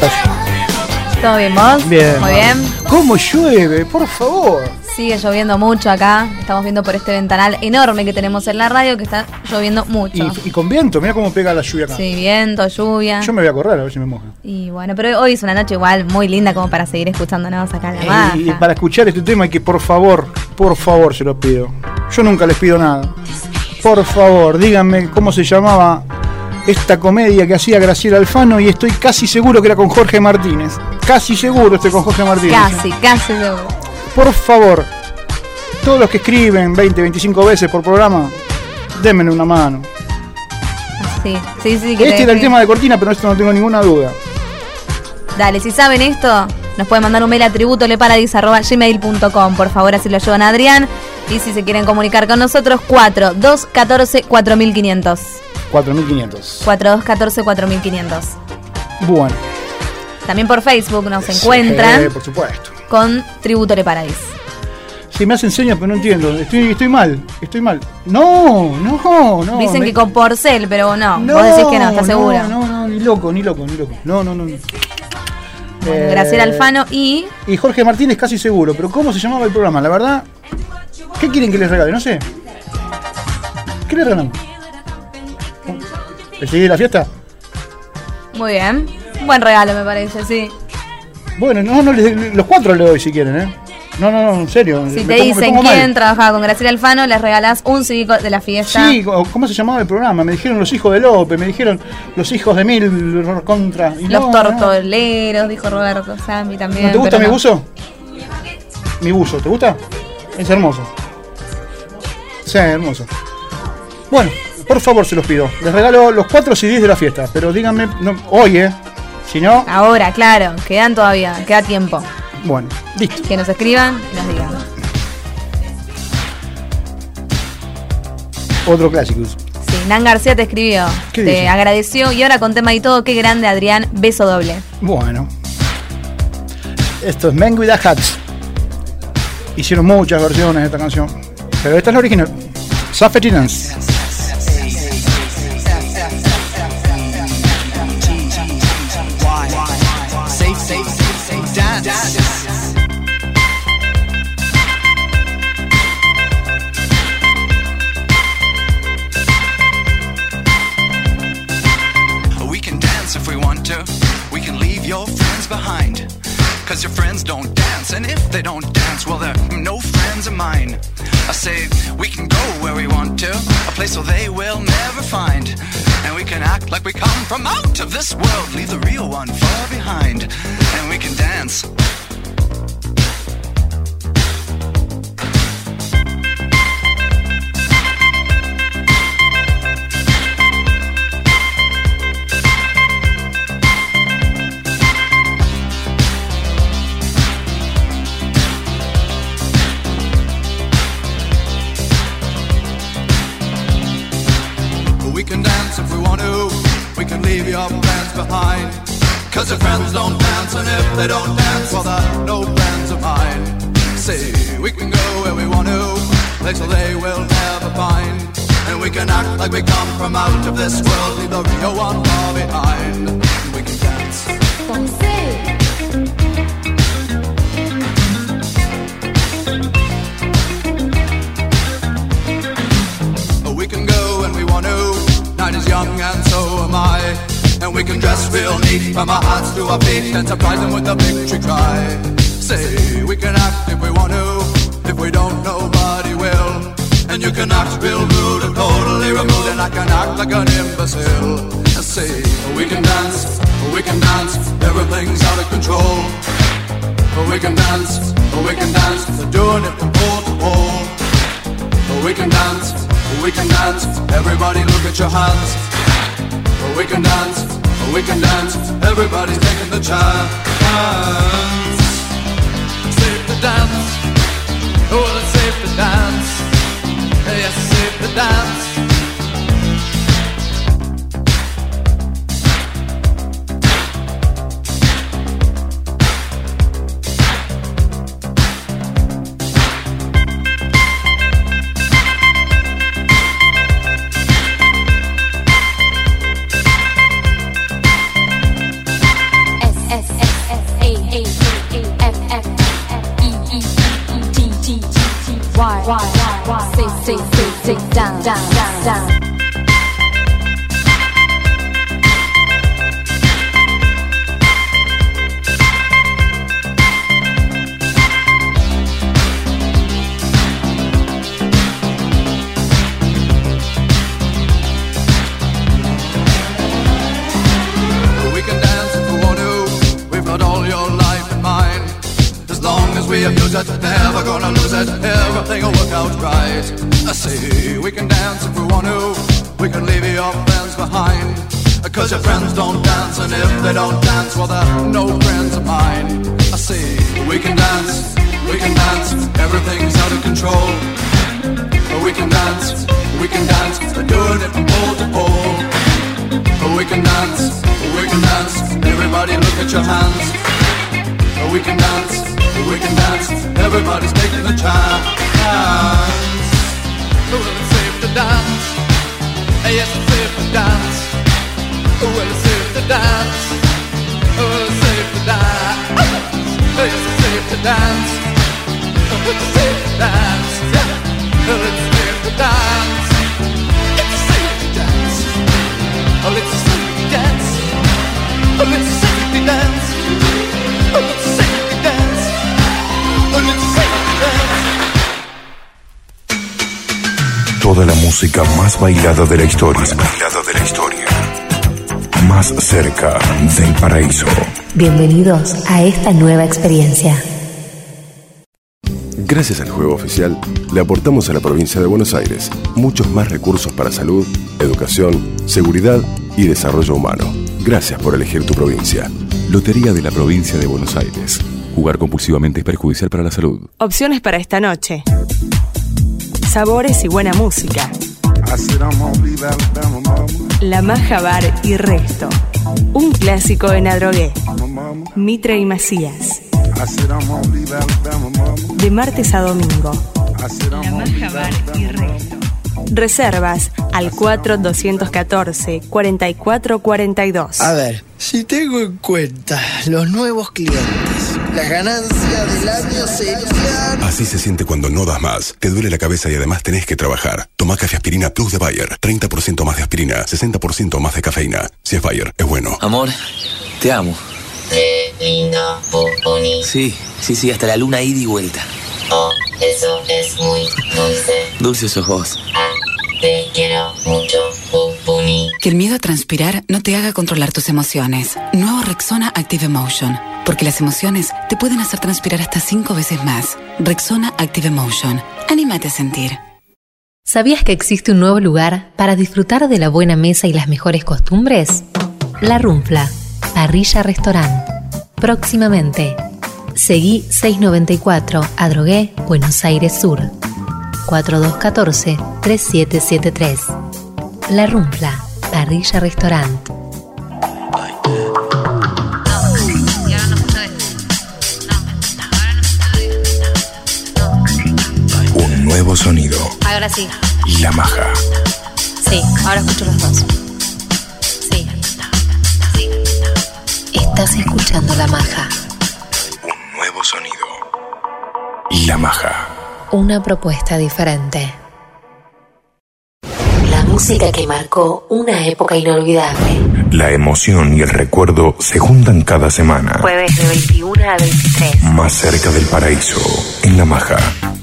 [SPEAKER 1] ¿Todo bien vos?
[SPEAKER 2] Bien.
[SPEAKER 1] Muy bien.
[SPEAKER 2] ¿Cómo llueve? Por favor.
[SPEAKER 1] Sigue lloviendo mucho acá. Estamos viendo por este ventanal enorme que tenemos en la radio que está lloviendo mucho.
[SPEAKER 2] Y con viento, mira cómo pega la lluvia acá.
[SPEAKER 1] Sí, viento, lluvia.
[SPEAKER 2] Yo me voy a correr a ver si me moja.
[SPEAKER 1] Y bueno, pero hoy es una noche igual muy linda como para seguir escuchándonos acá en la maja.
[SPEAKER 2] Y para escuchar este tema hay que, por favor, se los pido. Yo nunca les pido nada. Por favor, díganme cómo se llamaba esta comedia que hacía Graciela Alfano, y estoy casi seguro que era con Jorge Martínez. Casi seguro estoy con Jorge Martínez.
[SPEAKER 1] Casi seguro.
[SPEAKER 2] Por favor, todos los que escriben 20, 25 veces por programa, denme una mano.
[SPEAKER 1] Sí.
[SPEAKER 2] Este era el tema de cortina, pero esto no tengo ninguna duda.
[SPEAKER 1] Dale, si saben esto, nos pueden mandar un mail a tributoleparadis@gmail.com. Por favor, así lo ayudan a Adrián. Y si se quieren comunicar con nosotros, 4214-4500.
[SPEAKER 2] 4500.
[SPEAKER 1] 4214-4500.
[SPEAKER 2] Bueno.
[SPEAKER 1] También por Facebook nos encuentran.
[SPEAKER 2] Por supuesto.
[SPEAKER 1] Con Tributo Le Paradis.
[SPEAKER 2] Sí, me hacen señas, pero no entiendo. Estoy mal. No.
[SPEAKER 1] Dicen que con Porcel, pero no. Vos decís que no, ¿estás seguro?
[SPEAKER 2] No, ni loco. No.
[SPEAKER 1] Bueno, Graciela Alfano y
[SPEAKER 2] Jorge Martínez casi seguro, pero ¿cómo se llamaba el programa? La verdad, ¿qué quieren que les regale? No sé. ¿Qué les regalamos? ¿El CD de la fiesta?
[SPEAKER 1] Muy bien. Buen regalo, me parece, sí.
[SPEAKER 2] Bueno, los 4 le doy si quieren, ¿eh? No, en serio.
[SPEAKER 1] Si te dicen quién trabajaba con Graciela Alfano, les regalás un CD de la fiesta.
[SPEAKER 2] Sí, ¿cómo se llamaba el programa? Me dijeron los hijos de López, me dijeron los hijos de Mil contra...
[SPEAKER 1] Los tortoleros, dijo Roberto Sammy también.
[SPEAKER 2] ¿No te gusta mi buzo? Mi buzo, ¿te gusta? Es hermoso. Sí, hermoso. Bueno, por favor se los pido. Les regalo los 4 CDs de la fiesta, pero díganme hoy, si no...
[SPEAKER 1] Ahora, claro, queda tiempo.
[SPEAKER 2] Bueno, listo.
[SPEAKER 1] Que nos escriban y nos digan.
[SPEAKER 2] Otro clásico.
[SPEAKER 1] Sí, Nan García te escribió.
[SPEAKER 2] ¿Qué
[SPEAKER 1] te
[SPEAKER 2] dice?
[SPEAKER 1] agradeció y ahora con tema y todo, qué grande Adrián, beso doble.
[SPEAKER 2] Bueno. Esto es Men with a Hats. Hicieron muchas versiones de esta canción, pero esta es la original. Safety Dance.
[SPEAKER 19] We can dance if we want to. We can leave your friends behind. Cause your friends don't dance, and if they don't dance, well, they're no friends of mine. I say, we can go where we want to, a place where they will never find. And we can act like we come from out of this world, leave the real one far behind. And we can dance. We can dance if we want to. We can leave your plans behind. Cause your friends don't dance, and if they don't dance, well, they're no friends of mine. See, we can go where we want to, place where they will never find. And we can act like we come from out of this world, leave the real one far behind. And we can dance. We can go when we want to. Night is young and so am I. And we can dress real neat from our hearts to our feet and surprise them with a victory cry. Say, we can act if we want to. If we don't, nobody will. And you can act real rude and totally removed, and I can act like an imbecile. And say, we can dance, everything's out of control. We can dance, they're doing it from pole to pole. We can dance, everybody look at your hands. We can dance, everybody's taking the chance. Safe to dance, oh, it's safe to dance. Yes, it's safe to dance.
[SPEAKER 18] Sit down, down, down, down.
[SPEAKER 19] We abuse it, never gonna lose it. Everything will work out right. I say we can dance if we want to. We can leave your friends behind. Cause your friends don't dance, and if they don't dance, well they're no friends of mine. I say we can dance, everything's out of control. We can dance, we're doing it from pole to pole. We can dance, everybody look at your hands. We can dance, everybody's taking a chance. Well, it's safe to dance. Yes, it's safe to dance. Well, it's safe to dance. Well, it's safe to dance. Yes, it's safe to dance. It's safe to dance. Well, it's safe to dance. It's safe to dance. Well, it's safe to dance. Well, it's safe to dance. Well, it's safe to dance. Well, it's safe to dance.
[SPEAKER 4] Toda la música más bailada de la historia. Más cerca del paraíso.
[SPEAKER 5] Bienvenidos a esta nueva experiencia.
[SPEAKER 10] Gracias al juego oficial, le aportamos a la provincia de Buenos Aires muchos más recursos para salud, educación, seguridad y desarrollo humano. Gracias por elegir tu provincia.
[SPEAKER 16] Lotería de la provincia de Buenos Aires. Jugar compulsivamente es perjudicial para la salud.
[SPEAKER 20] Opciones para esta noche. Sabores y buena música. La Maja Bar y Resto. Un clásico en Adrogué. Mitre y Macías. De martes a domingo. La Maja Bar y Resto. Reservas al 4214-4442.
[SPEAKER 21] A ver, si tengo en cuenta los nuevos clientes, las ganancias del año serían...
[SPEAKER 10] Así se siente cuando no das más. Te duele la cabeza y además tenés que trabajar. Toma Café Aspirina Plus de Bayer. 30% más de aspirina, 60% más de cafeína. Si es Bayer, es bueno.
[SPEAKER 22] Amor, te amo.
[SPEAKER 23] Lindo, Pupuni.
[SPEAKER 22] Sí, hasta la luna ida y vuelta.
[SPEAKER 23] Oh, eso es muy dulce.
[SPEAKER 22] Dulce sos vos.
[SPEAKER 23] Te quiero mucho, Pupuni.
[SPEAKER 24] Que el miedo a transpirar no te haga controlar tus emociones. Nuevo Rexona Active Emotion. Porque las emociones te pueden hacer transpirar hasta 5 veces más. Rexona Active Emotion. Anímate a sentir.
[SPEAKER 5] ¿Sabías que existe un nuevo lugar para disfrutar de la buena mesa y las mejores costumbres? La Runfla, parrilla restaurant. Próximamente. Seguí 694 Adrogué, Buenos Aires Sur. 4214-3773. La Runfla, parrilla restaurant.
[SPEAKER 4] Un nuevo sonido.
[SPEAKER 1] Ahora sí.
[SPEAKER 4] La Maja.
[SPEAKER 1] Sí, ahora escucho los dos. Sí.
[SPEAKER 5] Estás escuchando La Maja.
[SPEAKER 4] Un nuevo sonido. La Maja.
[SPEAKER 5] Una propuesta diferente. La música que marcó una época inolvidable.
[SPEAKER 4] La emoción y el recuerdo se juntan cada semana.
[SPEAKER 5] Jueves de 21 a 23.
[SPEAKER 4] Más cerca del paraíso, en La Maja.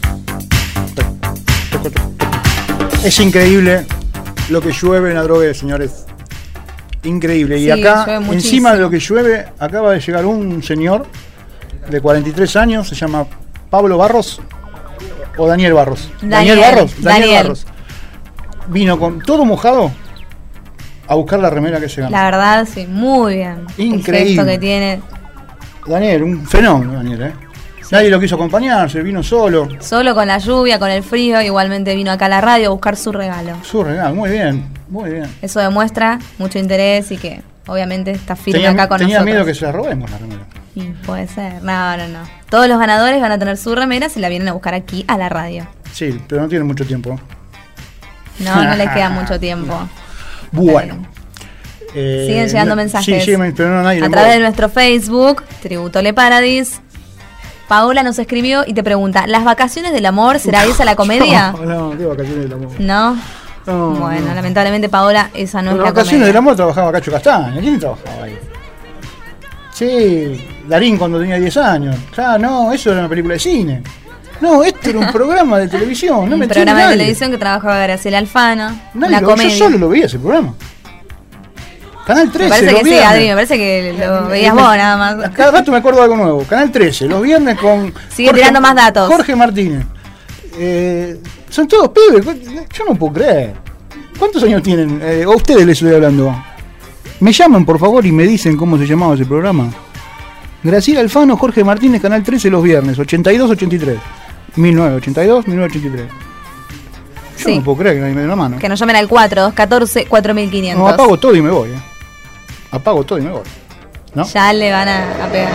[SPEAKER 2] Es increíble lo que llueve en Adrogué, señores. Increíble. Y
[SPEAKER 1] Sí,
[SPEAKER 2] acá,
[SPEAKER 1] llueve muchísimo.
[SPEAKER 2] encima de lo que llueve, acaba de llegar un señor de 43 años, se llama Pablo Barros. O Daniel Barros.
[SPEAKER 1] Daniel
[SPEAKER 2] Barros. Vino con todo mojado a buscar la remera que se ganó.
[SPEAKER 1] La verdad, sí, muy bien.
[SPEAKER 2] Increíble.
[SPEAKER 1] El gesto que tiene.
[SPEAKER 2] Daniel, un fenómeno, Daniel, Nadie lo quiso acompañar, se vino solo.
[SPEAKER 1] Solo con la lluvia, con el frío, igualmente vino acá a la radio a buscar su regalo.
[SPEAKER 2] Su regalo, muy bien, muy bien.
[SPEAKER 1] Eso demuestra mucho interés y que obviamente está firme acá con
[SPEAKER 2] tenía
[SPEAKER 1] nosotros.
[SPEAKER 2] miedo que se la robemos la remera.
[SPEAKER 1] Sí, puede ser. No. Todos los ganadores van a tener su remera si la vienen a buscar aquí a la radio.
[SPEAKER 2] Sí, pero no tiene mucho tiempo.
[SPEAKER 1] No les queda mucho tiempo.
[SPEAKER 2] Bueno.
[SPEAKER 1] Siguen llegando mensajes.
[SPEAKER 2] Sí, pero no nadie.
[SPEAKER 1] A través de nuestro Facebook, Tributo Le Paradis. Paola nos escribió y te pregunta, ¿las vacaciones del amor será esa la comedia?
[SPEAKER 2] No, ¿qué vacaciones del amor?
[SPEAKER 1] No.
[SPEAKER 2] No,
[SPEAKER 1] Bueno,
[SPEAKER 2] no.
[SPEAKER 1] lamentablemente, Paola, esa no es
[SPEAKER 2] En
[SPEAKER 1] la
[SPEAKER 2] las vacaciones
[SPEAKER 1] comedia.
[SPEAKER 2] del amor trabajaba Cacho Castaña. ¿Quién trabajaba ahí? Sí, Darín cuando tenía 10 años. Claro, no, eso era una película de cine. No, esto era un programa de televisión. No me
[SPEAKER 1] Un
[SPEAKER 2] entiende
[SPEAKER 1] programa de
[SPEAKER 2] nadie.
[SPEAKER 1] televisión que trabajaba Graciela Alfano.
[SPEAKER 2] Nadie
[SPEAKER 1] Una
[SPEAKER 2] yo
[SPEAKER 1] comedia.
[SPEAKER 2] solo lo veía ese programa. Canal 13.
[SPEAKER 1] Me parece
[SPEAKER 2] los
[SPEAKER 1] que sí,
[SPEAKER 2] viernes.
[SPEAKER 1] Adri, me parece que lo veías vos nada más.
[SPEAKER 2] Cada rato me acuerdo de algo nuevo. Canal 13, los viernes con.
[SPEAKER 1] Sigue tirando más datos.
[SPEAKER 2] Jorge Martínez. Son todos pibes. Yo no puedo creer. ¿Cuántos años tienen? A ustedes les estoy hablando. Me llaman, por favor, y me dicen cómo se llamaba ese programa. Graciela Alfano, Jorge Martínez, Canal 13, los viernes, 82-83. 1982, 1983. Yo
[SPEAKER 1] Sí.
[SPEAKER 2] no puedo creer que nadie me dé una mano.
[SPEAKER 1] Que nos llamen al 4214-4500.
[SPEAKER 2] No, apago todo y me voy. Apago todo y me voy. ¿No?
[SPEAKER 1] Ya le van a pegar.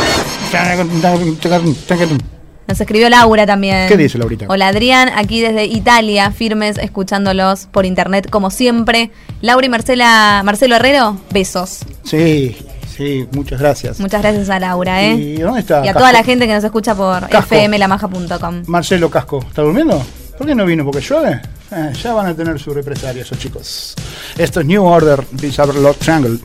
[SPEAKER 1] Nos escribió Laura también.
[SPEAKER 2] ¿Qué dice Laurita?
[SPEAKER 1] Hola Adrián, aquí desde Italia, firmes, escuchándolos por internet como siempre. Laura y Marcelo Herrero, besos.
[SPEAKER 2] Sí, sí, muchas gracias.
[SPEAKER 1] Muchas gracias a Laura, ¿eh?
[SPEAKER 2] ¿Y dónde está
[SPEAKER 1] Y a
[SPEAKER 2] Casco?
[SPEAKER 1] toda la gente que nos escucha por
[SPEAKER 2] Casco.
[SPEAKER 1] fmlamaja.com.
[SPEAKER 2] Marcelo Casco, ¿está durmiendo? ¿Por qué no vino? ¿Porque llueve? Ya van a tener su represalia esos chicos. Esto es New Order, Bizarre Love Triangle.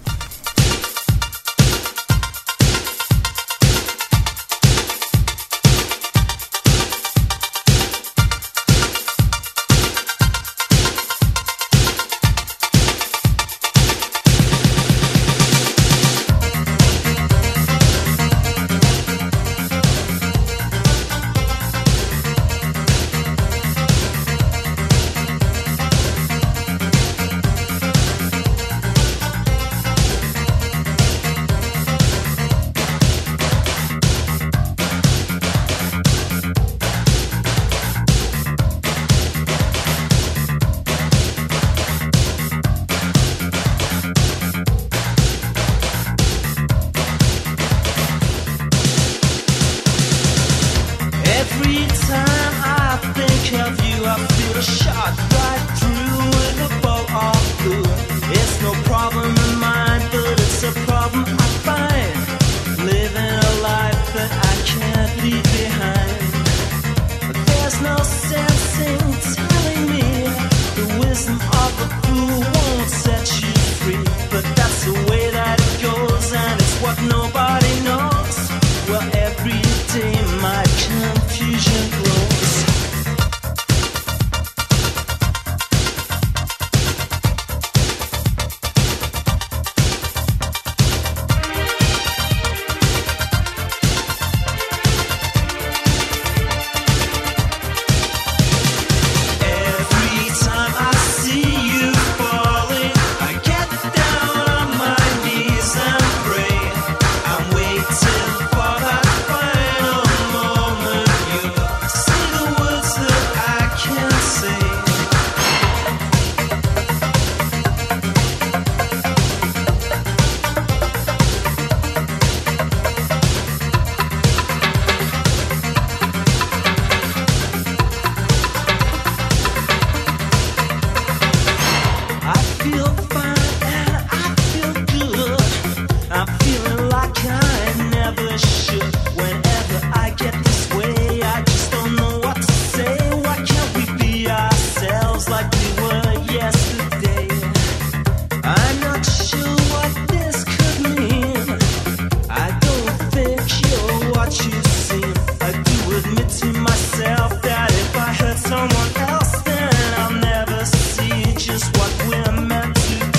[SPEAKER 6] Every time I think of you, I feel a shot right through with a bolt of blue. It's no problem of mine, but it's a problem I find. Living a life that I can't leave behind. But there's no sense in telling me the wisdom of a fool won't set you free. But that's the way that it goes, and it's what nobody knows. Well, every day my confusion grows. Every time I see you falling, I get down on my knees and pray. I'm waiting for that final moment. You say the words that I can't say. I feel fine and I feel good. I'm feeling like I never should. Whenever I get this way, I just don't know what to say. Why can't we be ourselves like we were yesterday? I'm not sure what this could mean. I don't think you're what you seem. I do admit to myself that if I hurt someone else, then I'll never see just what we're meant to be.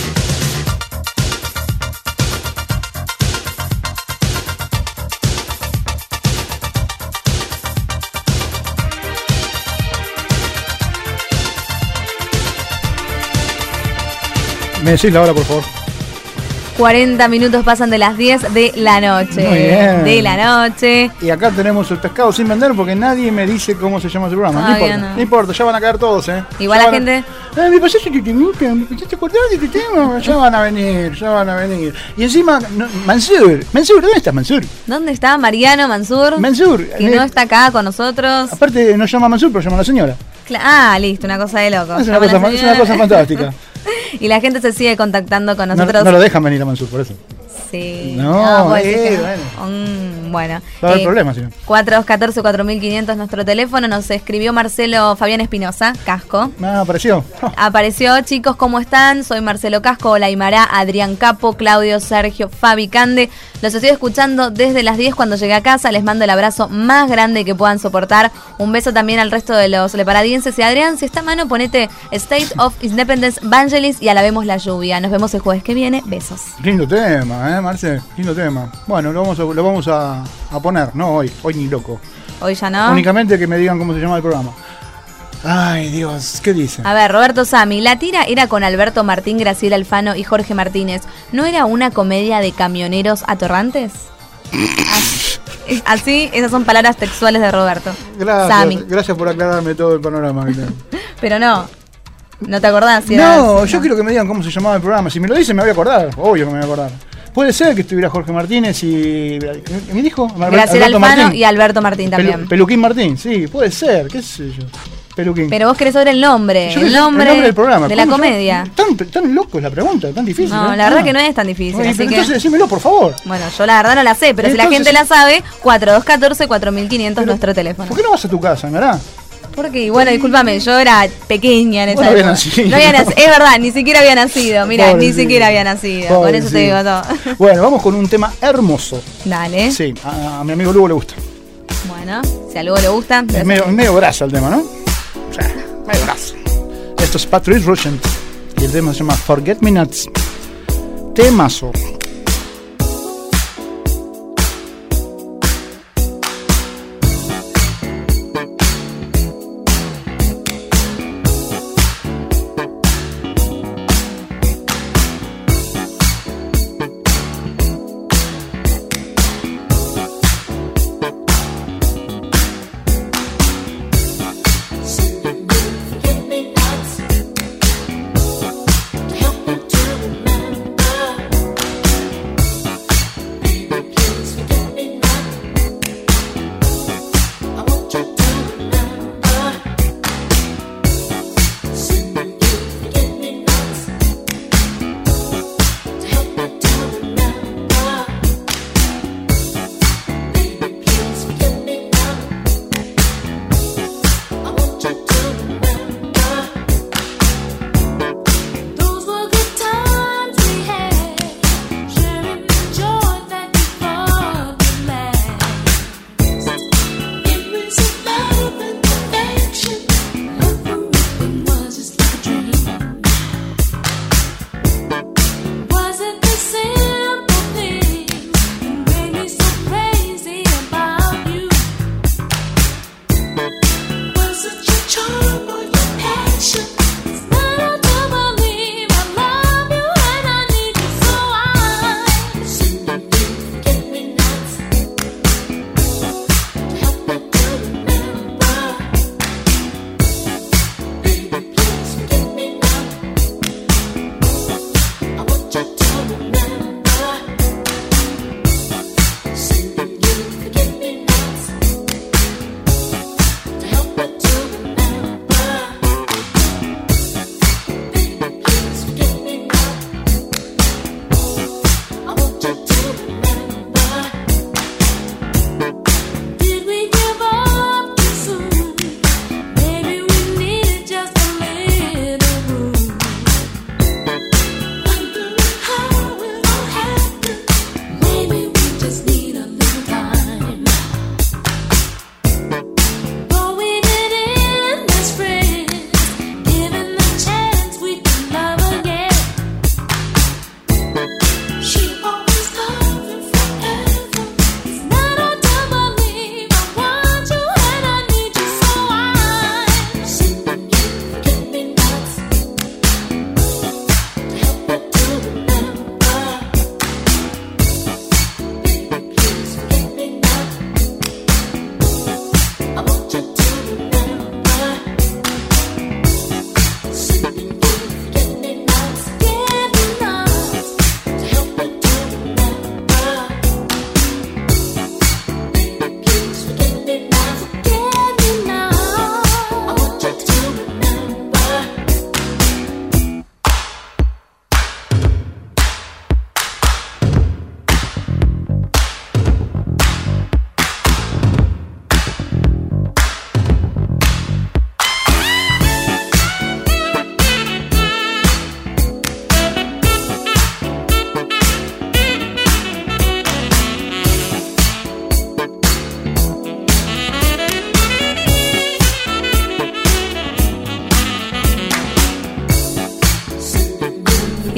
[SPEAKER 2] ¿Me decís la hora, por favor?
[SPEAKER 1] 40 minutos pasan de las 10 de la noche.
[SPEAKER 2] Muy bien.
[SPEAKER 1] De la noche.
[SPEAKER 2] Y acá tenemos el pescado sin vender porque nadie me dice cómo se llama ese programa. No
[SPEAKER 1] Todavía
[SPEAKER 2] importa,
[SPEAKER 1] no.
[SPEAKER 2] no importa, ya van a caer todos, ¿eh?
[SPEAKER 1] Igual
[SPEAKER 2] Ya
[SPEAKER 1] la
[SPEAKER 2] van a-
[SPEAKER 1] gente...
[SPEAKER 2] Me pasaste tu temita, me pasaste acordar de tu tema. Ya van a venir, ya van a venir. Y encima, Mansur, ¿dónde estás, Mansur?
[SPEAKER 1] ¿Dónde está Mariano Mansur?
[SPEAKER 2] Mansur.
[SPEAKER 1] Que no está acá con nosotros.
[SPEAKER 2] Aparte, no llama Mansur, pero llama a la señora.
[SPEAKER 1] Listo, una cosa de loco.
[SPEAKER 2] Es una cosa fantástica.
[SPEAKER 1] Y la gente se sigue contactando con
[SPEAKER 2] No,
[SPEAKER 1] nosotros.
[SPEAKER 2] no lo dejan venir a Mansur, por eso.
[SPEAKER 1] Sí.
[SPEAKER 2] No,
[SPEAKER 1] pues, es que-
[SPEAKER 2] bueno.
[SPEAKER 1] Bueno.
[SPEAKER 2] Va a haber problemas, si no.
[SPEAKER 1] 4214-4500 nuestro teléfono. Nos escribió Marcelo Fabián Espinosa, Casco.
[SPEAKER 2] Apareció.
[SPEAKER 1] Apareció, chicos, ¿cómo están? Soy Marcelo Casco, Hola Aymara, Adrián Capo, Claudio, Sergio, Fabi Cande. Los estoy escuchando desde las 10 cuando llegué a casa. Les mando el abrazo más grande que puedan soportar. Un beso también al resto de los leparadienses. Y Adrián, si está a mano, ponete State of Independence, Vangelis y alabemos la lluvia. Nos vemos el jueves que viene. Besos.
[SPEAKER 2] Lindo tema, Marce, lindo tema. Bueno, lo vamos a poner, no hoy ni loco.
[SPEAKER 1] Hoy ya no.
[SPEAKER 2] Únicamente que me digan cómo se llama el programa. Ay, Dios, ¿qué dice?
[SPEAKER 1] A ver, Roberto Sami, la tira era con Alberto Martín, Graciela Alfano y Jorge Martínez. ¿No era una comedia de camioneros atorrantes? Así, esas son palabras textuales de Roberto. Sami.
[SPEAKER 2] Gracias por aclararme todo el panorama.
[SPEAKER 1] Pero no te acordás. Si era
[SPEAKER 2] No,
[SPEAKER 1] así,
[SPEAKER 2] yo quiero que me digan cómo se llamaba el programa. Si me lo dicen me voy a acordar, obvio que me voy a acordar. Puede ser que estuviera Jorge Martínez y... ¿Me dijo?
[SPEAKER 1] Graciela
[SPEAKER 2] Alberto
[SPEAKER 1] Alfano
[SPEAKER 2] Martín.
[SPEAKER 1] y Alberto Martín también.
[SPEAKER 2] Peluquín Martín, sí, puede ser, qué sé yo. Peluquín.
[SPEAKER 1] Pero vos querés saber el nombre.
[SPEAKER 2] Yo
[SPEAKER 1] El nombre
[SPEAKER 2] del programa.
[SPEAKER 1] de la
[SPEAKER 2] ¿Cómo
[SPEAKER 1] comedia.
[SPEAKER 2] Tan loco es la pregunta, tan difícil.
[SPEAKER 1] No,
[SPEAKER 2] ¿eh?
[SPEAKER 1] la verdad que no es tan difícil.
[SPEAKER 2] Oye,
[SPEAKER 1] así
[SPEAKER 2] pero
[SPEAKER 1] que...
[SPEAKER 2] entonces decímelo, por favor.
[SPEAKER 1] Bueno, yo la verdad no la sé, pero si la
[SPEAKER 2] Entonces-
[SPEAKER 1] gente la sabe, 4214-4500 nuestro teléfono.
[SPEAKER 2] ¿Por qué no vas a tu casa, Nará?
[SPEAKER 1] Porque, bueno, discúlpame, yo era pequeña en esa
[SPEAKER 2] Vos no habías
[SPEAKER 1] época.
[SPEAKER 2] nacido.
[SPEAKER 1] No había nacido. Es verdad, ni siquiera había nacido. Mira, ni
[SPEAKER 2] Pobrecito.
[SPEAKER 1] siquiera había nacido. Con eso te digo todo.
[SPEAKER 2] Bueno, vamos con un tema hermoso.
[SPEAKER 1] Dale.
[SPEAKER 2] Sí, a mi amigo Lugo le gusta.
[SPEAKER 1] Bueno, si a Lugo le gusta.
[SPEAKER 2] Es medio grasa el tema, ¿no? O sea, medio grasa. Esto es Patrice Rushen y el tema se llama Forget Me Nots. Temazo.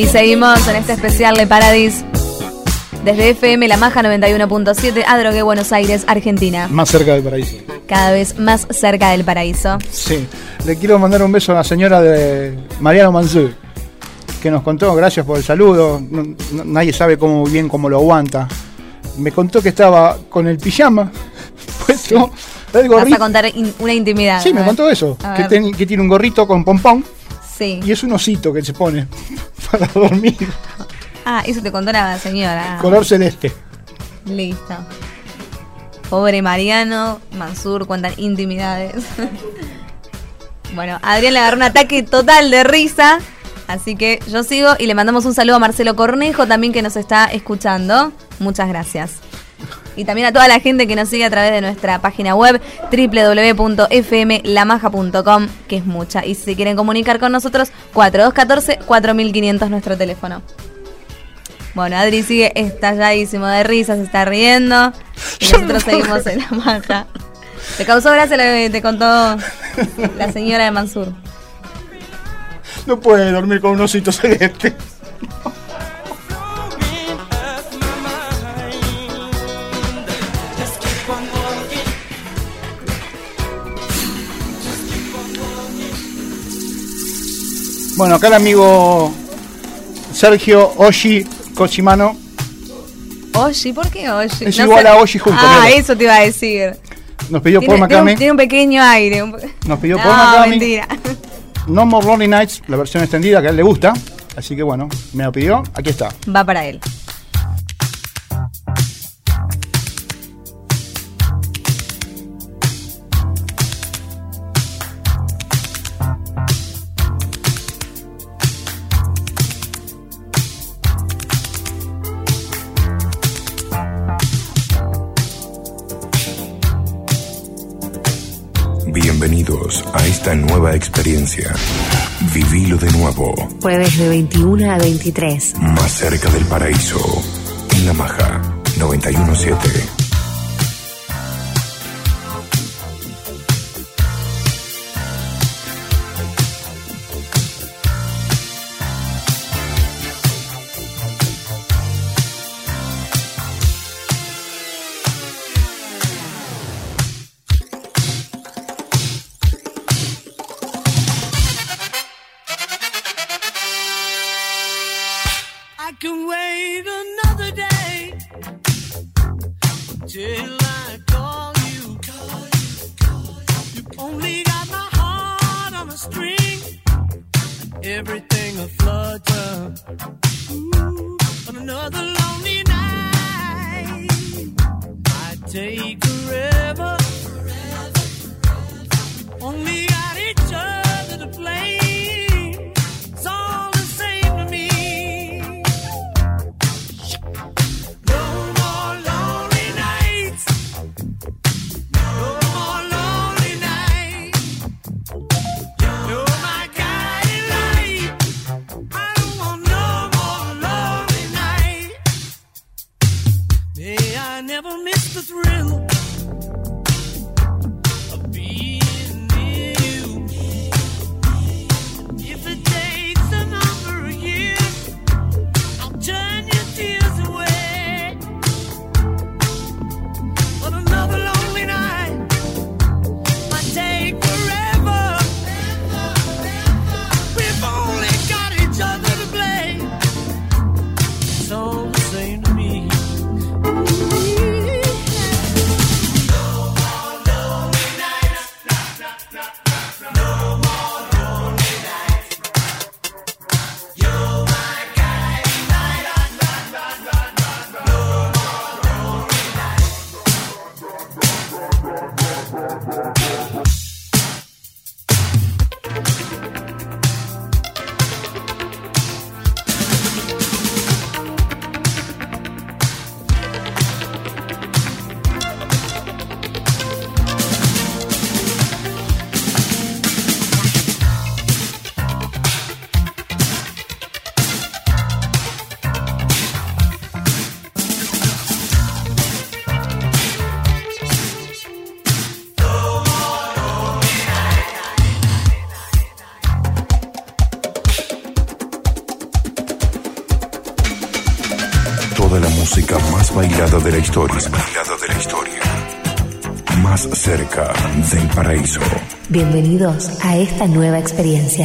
[SPEAKER 1] Y seguimos en este especial de Paradis desde FM La Maja 91.7, Adrogué, Buenos Aires, Argentina.
[SPEAKER 2] Más cerca del paraíso.
[SPEAKER 1] Cada vez más cerca del paraíso.
[SPEAKER 2] Sí, le quiero mandar un beso a la señora de Mariano Mansur, que nos contó, gracias por el saludo, nadie sabe cómo lo aguanta. Me contó que estaba con el pijama puesto, el gorrito.
[SPEAKER 1] Vas a contar una intimidad.
[SPEAKER 2] Sí, me contó eso, que tiene un gorrito con pompón.
[SPEAKER 1] Sí.
[SPEAKER 2] Y es un osito que se pone para dormir.
[SPEAKER 1] Ah, eso te contó la señora.
[SPEAKER 2] Color celeste.
[SPEAKER 1] Listo. Pobre Mariano Mansur, cuentan intimidades. Bueno, Adrián le agarró un ataque total de risa. Así que yo sigo y le mandamos un saludo a Marcelo Cornejo también, que nos está escuchando. Muchas gracias. Y también a toda la gente que nos sigue a través de nuestra página web www.fmlamaja.com, que es mucha. Y si se quieren comunicar con nosotros, 4214-4500 nuestro teléfono. Bueno, Adri sigue estalladísimo de risa, se está riendo. Y nosotros seguimos en La Maja. ¿Te causó gracia lo que te contó la señora de Mansur?
[SPEAKER 2] No puede dormir con un osito celeste. Bueno, acá el amigo Sergio Oshi Cochimano.
[SPEAKER 1] Oshi, ¿por qué Oshi?
[SPEAKER 2] Es igual a Oshi Junco.
[SPEAKER 1] Ah,
[SPEAKER 2] mira.
[SPEAKER 1] eso te iba a decir.
[SPEAKER 2] Nos pidió Paul McCartney.
[SPEAKER 1] Tiene un pequeño aire.
[SPEAKER 2] Nos pidió
[SPEAKER 1] No,
[SPEAKER 2] Paul McCartney.
[SPEAKER 1] mentira.
[SPEAKER 2] No More Lonely Nights, la versión extendida que a él le gusta. Así que bueno, me lo pidió. Aquí está.
[SPEAKER 1] Va para él.
[SPEAKER 4] Bienvenidos a esta nueva experiencia. Vivilo de nuevo,
[SPEAKER 5] Jueves de 21 a 23.
[SPEAKER 4] más cerca del paraíso, en La Maja 917.
[SPEAKER 6] I can wait another day till I call you. You only got my heart on a string, everything a flutter. Ooh, on another lonely night, I take forever. Only got each other to blame. It's all the same to me. No more lonely nights. No more lonely nights. You're my guiding light. I don't want no more lonely nights. May I never miss the thrill
[SPEAKER 10] música más bailada de la historia. Más cerca del paraíso.
[SPEAKER 5] Bienvenidos a esta nueva experiencia.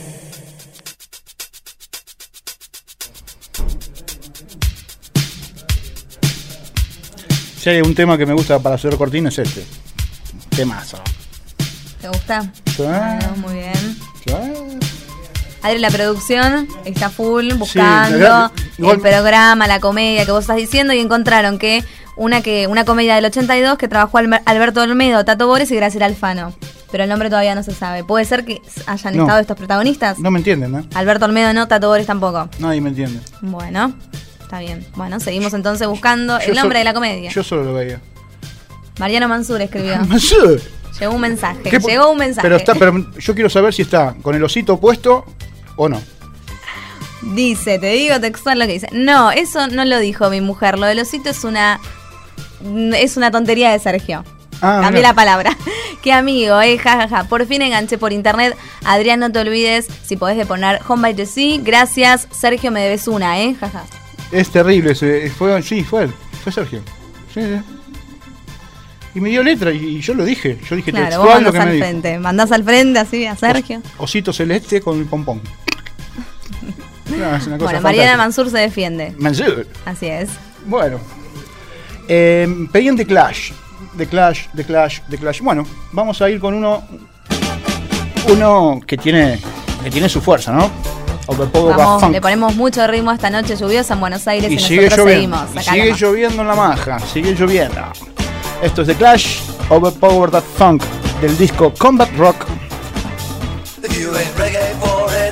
[SPEAKER 2] Si hay un tema que me gusta para hacer cortina es este. Temazo.
[SPEAKER 1] ¿Te gusta?
[SPEAKER 2] Sí.
[SPEAKER 1] Bueno, muy bien.
[SPEAKER 2] Sí.
[SPEAKER 1] Adri, la producción está full buscando
[SPEAKER 2] igual-
[SPEAKER 1] el programa, la comedia que vos estás diciendo y encontraron que una comedia del 82 que trabajó Alberto Olmedo, Tato Bores y Graciela Alfano. Pero el nombre todavía no se sabe. ¿Puede ser que hayan
[SPEAKER 2] No.
[SPEAKER 1] estado estos protagonistas?
[SPEAKER 2] No me entienden, ¿no?
[SPEAKER 1] Alberto Olmedo no, Tato Bores tampoco.
[SPEAKER 2] Nadie me entiende.
[SPEAKER 1] Bueno, está bien. Bueno, seguimos entonces buscando
[SPEAKER 2] Yo
[SPEAKER 1] el nombre
[SPEAKER 2] so-
[SPEAKER 1] de la comedia.
[SPEAKER 2] Yo solo lo veía.
[SPEAKER 1] Mariano Mansur escribió.
[SPEAKER 2] Mansur.
[SPEAKER 1] Llegó un mensaje.
[SPEAKER 2] ¿Qué po-
[SPEAKER 1] Llegó un mensaje.
[SPEAKER 2] Pero yo quiero saber si está con el osito puesto o no.
[SPEAKER 1] Dice, te digo textual lo que dice. No, eso no lo dijo mi mujer. Lo del osito es una tontería de Sergio. Cambié
[SPEAKER 2] mirá.
[SPEAKER 1] la palabra. Qué amigo, jajaja. Por fin enganché por internet. Adrián, no te olvides si podés de poner Home by the Sea. Gracias, Sergio, me debes una, jaja.
[SPEAKER 2] Es terrible. Fue él. Fue Sergio. Sí. Y me dio letra y yo lo dije. Yo dije
[SPEAKER 1] Claro, vos
[SPEAKER 2] textual lo
[SPEAKER 1] mandás
[SPEAKER 2] que me
[SPEAKER 1] al
[SPEAKER 2] dijo.
[SPEAKER 1] frente. Mandás al frente así a Sergio.
[SPEAKER 2] Osito celeste con el pompón. No, es una cosa
[SPEAKER 1] Bueno, Mariana
[SPEAKER 2] fantástica.
[SPEAKER 1] Mansur se defiende.
[SPEAKER 2] Mansur.
[SPEAKER 1] Así es.
[SPEAKER 2] Bueno. Pedían The Clash. The Clash. Bueno, vamos a ir con uno que tiene su fuerza, ¿no? Overpower
[SPEAKER 1] Vamos,
[SPEAKER 2] Funk.
[SPEAKER 1] le ponemos mucho ritmo a esta noche lluviosa en Buenos Aires y,
[SPEAKER 2] Y sigue
[SPEAKER 1] nosotros
[SPEAKER 2] lloviendo.
[SPEAKER 1] seguimos.
[SPEAKER 2] Y
[SPEAKER 1] Acá
[SPEAKER 2] sigue
[SPEAKER 1] nomás.
[SPEAKER 2] lloviendo en la maja. Sigue lloviendo. Esto es The Clash, Overpower That Funk, del disco Combat Rock.
[SPEAKER 6] If you ain't reggae for it,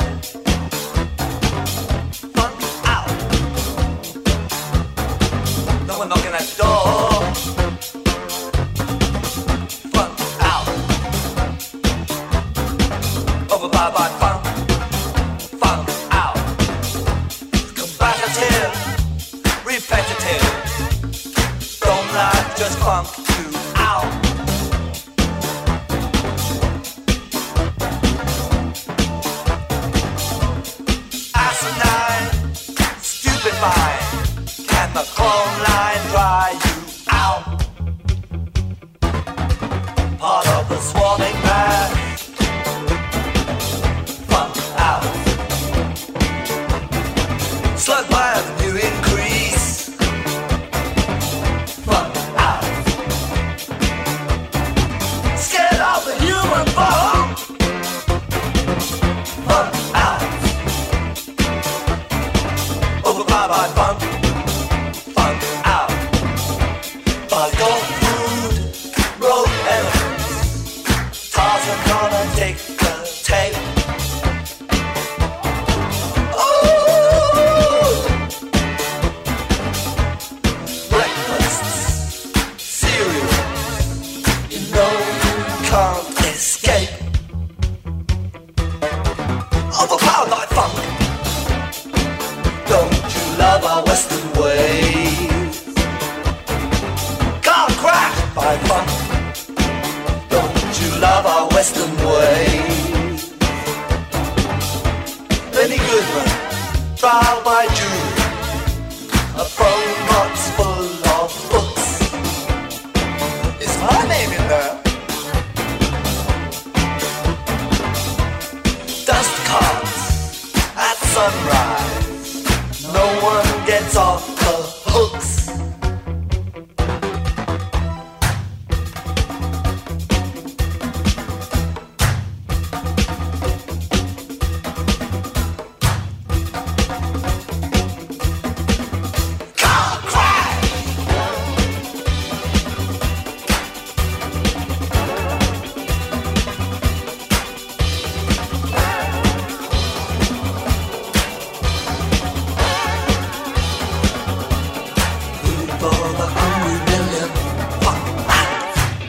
[SPEAKER 6] funk out. No one knocking at the door. Funk out. Overpowered by funk. Funk out. Combative, repetitive. Don't like just funk you out. Asinine, stupefying. Can the chrome line dry you out? Part of the swarming mass. Funk out. Slug by a new increase. Funk out. Scared of the human bone. Funk out. Overpowered by funk, funk out. By gold food, road elements. Tarzan gonna take the tape. Ooh! Breakfasts, cereal. You know you can't escape. Overpowered by funk. Don't you love our Western ways? Car crash by funk. Don't you love our Western ways? Benny Goodman, trial by jury. A phone box full of books. Is my name in there? Dust carts at sunrise. No one gets off the hooks. Car crash. For the 100 million. Funk out.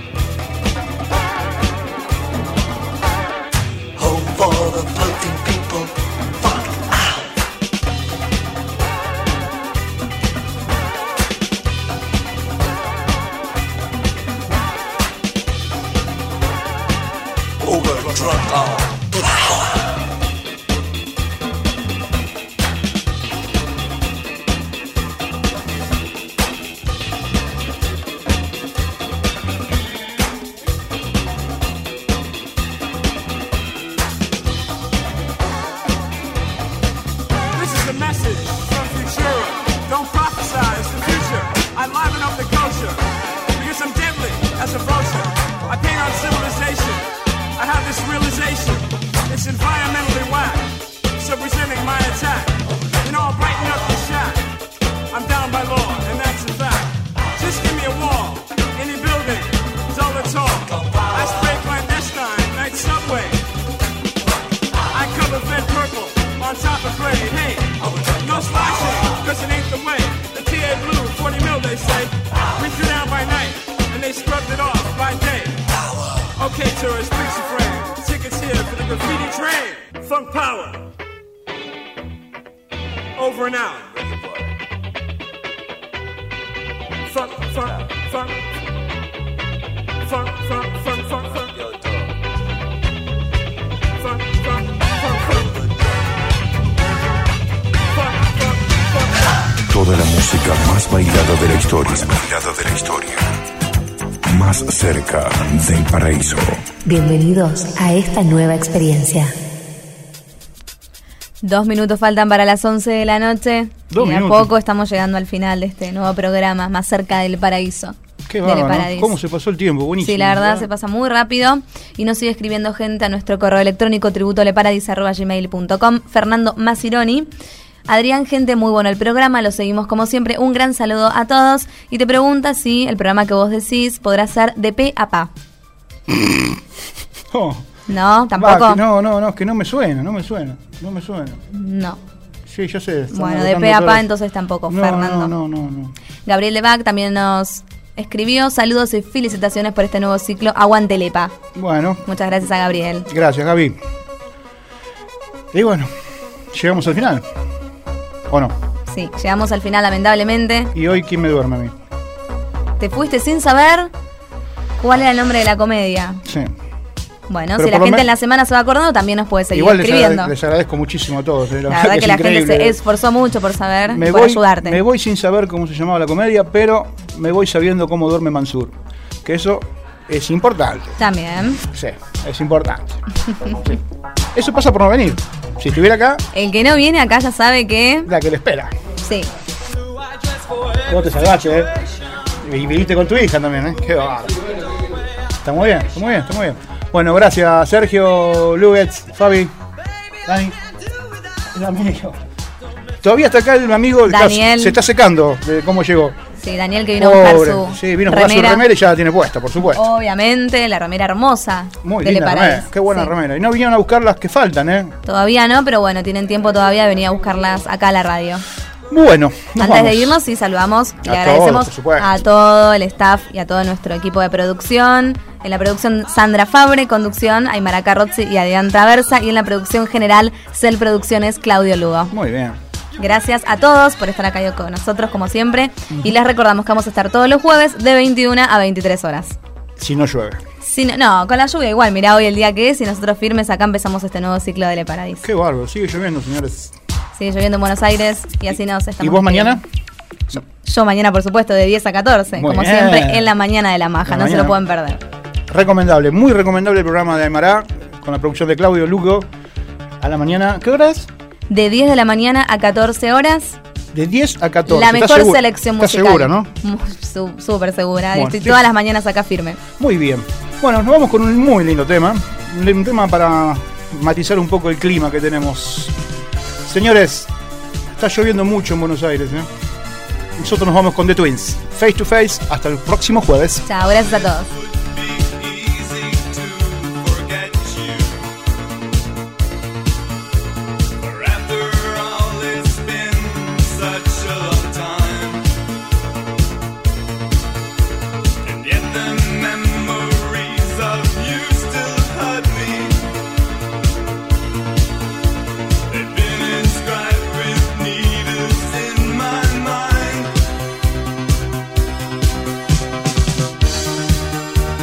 [SPEAKER 6] Home for the floating people. Funk out. Overdrunk on power.
[SPEAKER 7] It's environmentally whack, so presenting my attack. And I'll brighten up the shack. I'm down by law, and that's a fact. Just give me a wall, any building, dull or tall. I spray clandestine, night subway. I cover Fed purple, on top of gray. Hey, no slashing, cause it ain't the way. The TA blue, 40 mil they say. We threw down by night, and they scrubbed it off by day. Okay, tourists, fix your frame. Tickets here for the graffiti train. Funk power. Over and out. Funk, funk, funk. Funk, funk, funk, funk, funk. Funk, funk, funk, funk.
[SPEAKER 4] Toda la música más bailada de la historia. Más cerca del paraíso.
[SPEAKER 5] Bienvenidos a esta nueva experiencia.
[SPEAKER 1] 2 minutos faltan para las 11 de la noche.
[SPEAKER 2] 2
[SPEAKER 1] y a
[SPEAKER 2] minutos.
[SPEAKER 1] poco estamos llegando al final de este nuevo programa, Más cerca del paraíso.
[SPEAKER 2] Qué
[SPEAKER 1] Del
[SPEAKER 2] bárbaro,
[SPEAKER 1] Paradis.
[SPEAKER 2] ¿no? ¿Cómo se pasó el tiempo? Buenísimo.
[SPEAKER 1] Sí, la verdad se pasa muy rápido. Y nos sigue escribiendo gente a nuestro correo electrónico tributoleparadis@gmail.com. Fernando Masironi. Adrián, gente, muy bueno el programa, lo seguimos como siempre. Un gran saludo a todos. Y te pregunta si el programa que vos decís podrá ser de pe a pa.
[SPEAKER 2] Oh.
[SPEAKER 1] No, tampoco.
[SPEAKER 2] Va, que no, es que no me suena. No. Sí, ya sé. estamos
[SPEAKER 1] Bueno, de
[SPEAKER 2] agotando
[SPEAKER 1] pe a
[SPEAKER 2] todas
[SPEAKER 1] pa
[SPEAKER 2] las-
[SPEAKER 1] entonces tampoco,
[SPEAKER 2] No,
[SPEAKER 1] Fernando.
[SPEAKER 2] No.
[SPEAKER 1] Gabriel Levac también nos escribió. Saludos y felicitaciones por este nuevo ciclo. Aguante Lepa.
[SPEAKER 2] Bueno,
[SPEAKER 1] Muchas gracias a Gabriel.
[SPEAKER 2] gracias, Gaby. Y bueno, llegamos al final. ¿O no?
[SPEAKER 1] Sí, llegamos al final lamentablemente.
[SPEAKER 2] ¿Y hoy quién me duerme a mí?
[SPEAKER 1] Te fuiste sin saber cuál era el nombre de la comedia.
[SPEAKER 2] Sí.
[SPEAKER 1] Bueno,
[SPEAKER 2] Pero
[SPEAKER 1] si la
[SPEAKER 2] por lo
[SPEAKER 1] gente
[SPEAKER 2] men-
[SPEAKER 1] en la semana se va acordando, también nos puede seguir
[SPEAKER 2] Igual
[SPEAKER 1] escribiendo.
[SPEAKER 2] les agradezco muchísimo a todos.
[SPEAKER 1] La verdad que
[SPEAKER 2] es
[SPEAKER 1] la gente
[SPEAKER 2] increíble.
[SPEAKER 1] se esforzó mucho por saber,
[SPEAKER 2] Me
[SPEAKER 1] por
[SPEAKER 2] voy,
[SPEAKER 1] ayudarte.
[SPEAKER 2] me voy sin saber cómo se llamaba la comedia, pero me voy sabiendo cómo duerme Mansur. Que eso es importante.
[SPEAKER 1] También.
[SPEAKER 2] Sí, es importante. Sí. Eso pasa por no venir. Si estuviera acá,
[SPEAKER 1] El que no viene acá ya sabe que...
[SPEAKER 2] la que le espera.
[SPEAKER 1] Sí.
[SPEAKER 2] Vos te salvaste, ¿eh? Y viviste con tu hija también, ¿eh? Qué bárbaro. Está muy bien. Bueno, gracias Sergio, Lugetz, Fabi, Dani. El amigo. Todavía está acá el amigo.
[SPEAKER 1] Daniel.
[SPEAKER 2] Se está secando de cómo llegó.
[SPEAKER 1] Sí, Daniel que vino a buscar su
[SPEAKER 2] Sí, vino a buscar su remera y ya la tiene puesta, por supuesto.
[SPEAKER 1] Obviamente, la remera hermosa.
[SPEAKER 2] Muy
[SPEAKER 1] de
[SPEAKER 2] linda
[SPEAKER 1] Le Paradis.
[SPEAKER 2] remera. Qué buena
[SPEAKER 1] Sí.
[SPEAKER 2] remera. Y no vinieron a buscar las que faltan, ¿eh?
[SPEAKER 1] Todavía no, pero bueno, tienen tiempo todavía de venir a buscarlas acá a la radio.
[SPEAKER 2] Bueno, nos
[SPEAKER 1] Antes
[SPEAKER 2] vamos.
[SPEAKER 1] de irnos, sí, saludamos y
[SPEAKER 2] A
[SPEAKER 1] le agradecemos
[SPEAKER 2] todos, por supuesto.
[SPEAKER 1] a todo el staff y a todo nuestro equipo de producción. En la producción, Sandra Fabre, conducción, Aymara Carrozzi y Adrián Traversa. Y en la producción general, Cel Producciones, Claudio Lugo.
[SPEAKER 2] Muy bien.
[SPEAKER 1] Gracias a todos por estar acá con nosotros, como siempre. Y les recordamos que vamos a estar todos los jueves de 21 a 23 horas.
[SPEAKER 2] Si no llueve.
[SPEAKER 1] Si no, con la lluvia igual, mirá hoy el día que es y nosotros firmes acá empezamos este nuevo ciclo de Le Paradis.
[SPEAKER 2] Qué bárbaro. Sigue lloviendo, señores.
[SPEAKER 1] Sigue lloviendo en Buenos Aires y así nos estamos.
[SPEAKER 2] ¿Y vos mañana?
[SPEAKER 1] Yo mañana, por supuesto, de 10 a 14,
[SPEAKER 2] Muy
[SPEAKER 1] como
[SPEAKER 2] bien.
[SPEAKER 1] siempre, en la mañana de la maja,
[SPEAKER 2] La
[SPEAKER 1] no se
[SPEAKER 2] mañana.
[SPEAKER 1] lo pueden perder.
[SPEAKER 2] Recomendable, muy recomendable el programa de Aymara con la producción de Claudio Lugo. A la mañana, ¿qué horas?
[SPEAKER 1] De 10 de la mañana a 14 horas,
[SPEAKER 2] De 10 a 14.
[SPEAKER 1] la
[SPEAKER 2] ¿Estás
[SPEAKER 1] mejor
[SPEAKER 2] segura?
[SPEAKER 1] selección
[SPEAKER 2] ¿Estás
[SPEAKER 1] musical.
[SPEAKER 2] segura, no?
[SPEAKER 1] Súper segura.
[SPEAKER 2] Bueno,
[SPEAKER 1] Estoy
[SPEAKER 2] sí.
[SPEAKER 1] todas las mañanas acá firme.
[SPEAKER 2] Muy bien. Bueno, nos vamos con un muy lindo tema. Un tema para matizar un poco el clima que tenemos. Señores, está lloviendo mucho en Buenos Aires, ¿eh? Nosotros nos vamos con The Twins. Face to Face. Hasta el próximo jueves.
[SPEAKER 1] Chao, gracias a todos.
[SPEAKER 6] Inscribed with needles in my mind.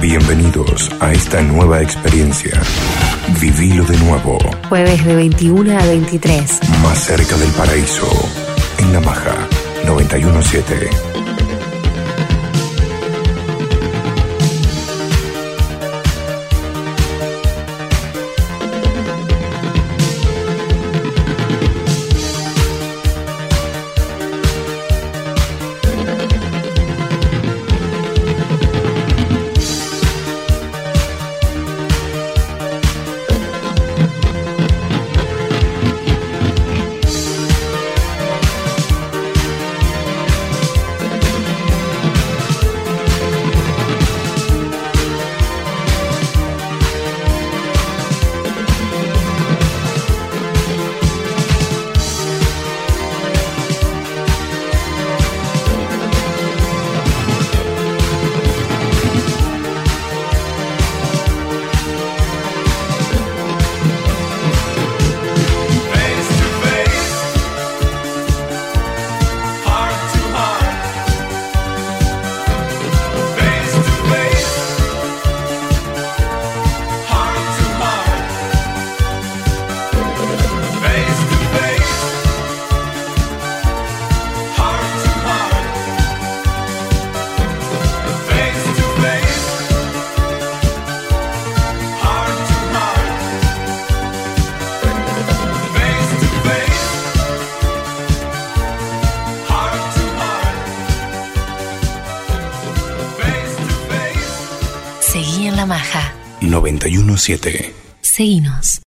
[SPEAKER 4] Bienvenidos a esta nueva experiencia. Vivilo de nuevo,
[SPEAKER 5] Jueves de 21 a 23.
[SPEAKER 4] más cerca del paraíso. En La Maja 917.
[SPEAKER 5] Seguí en La Maja.
[SPEAKER 4] 917.
[SPEAKER 5] Seguinos.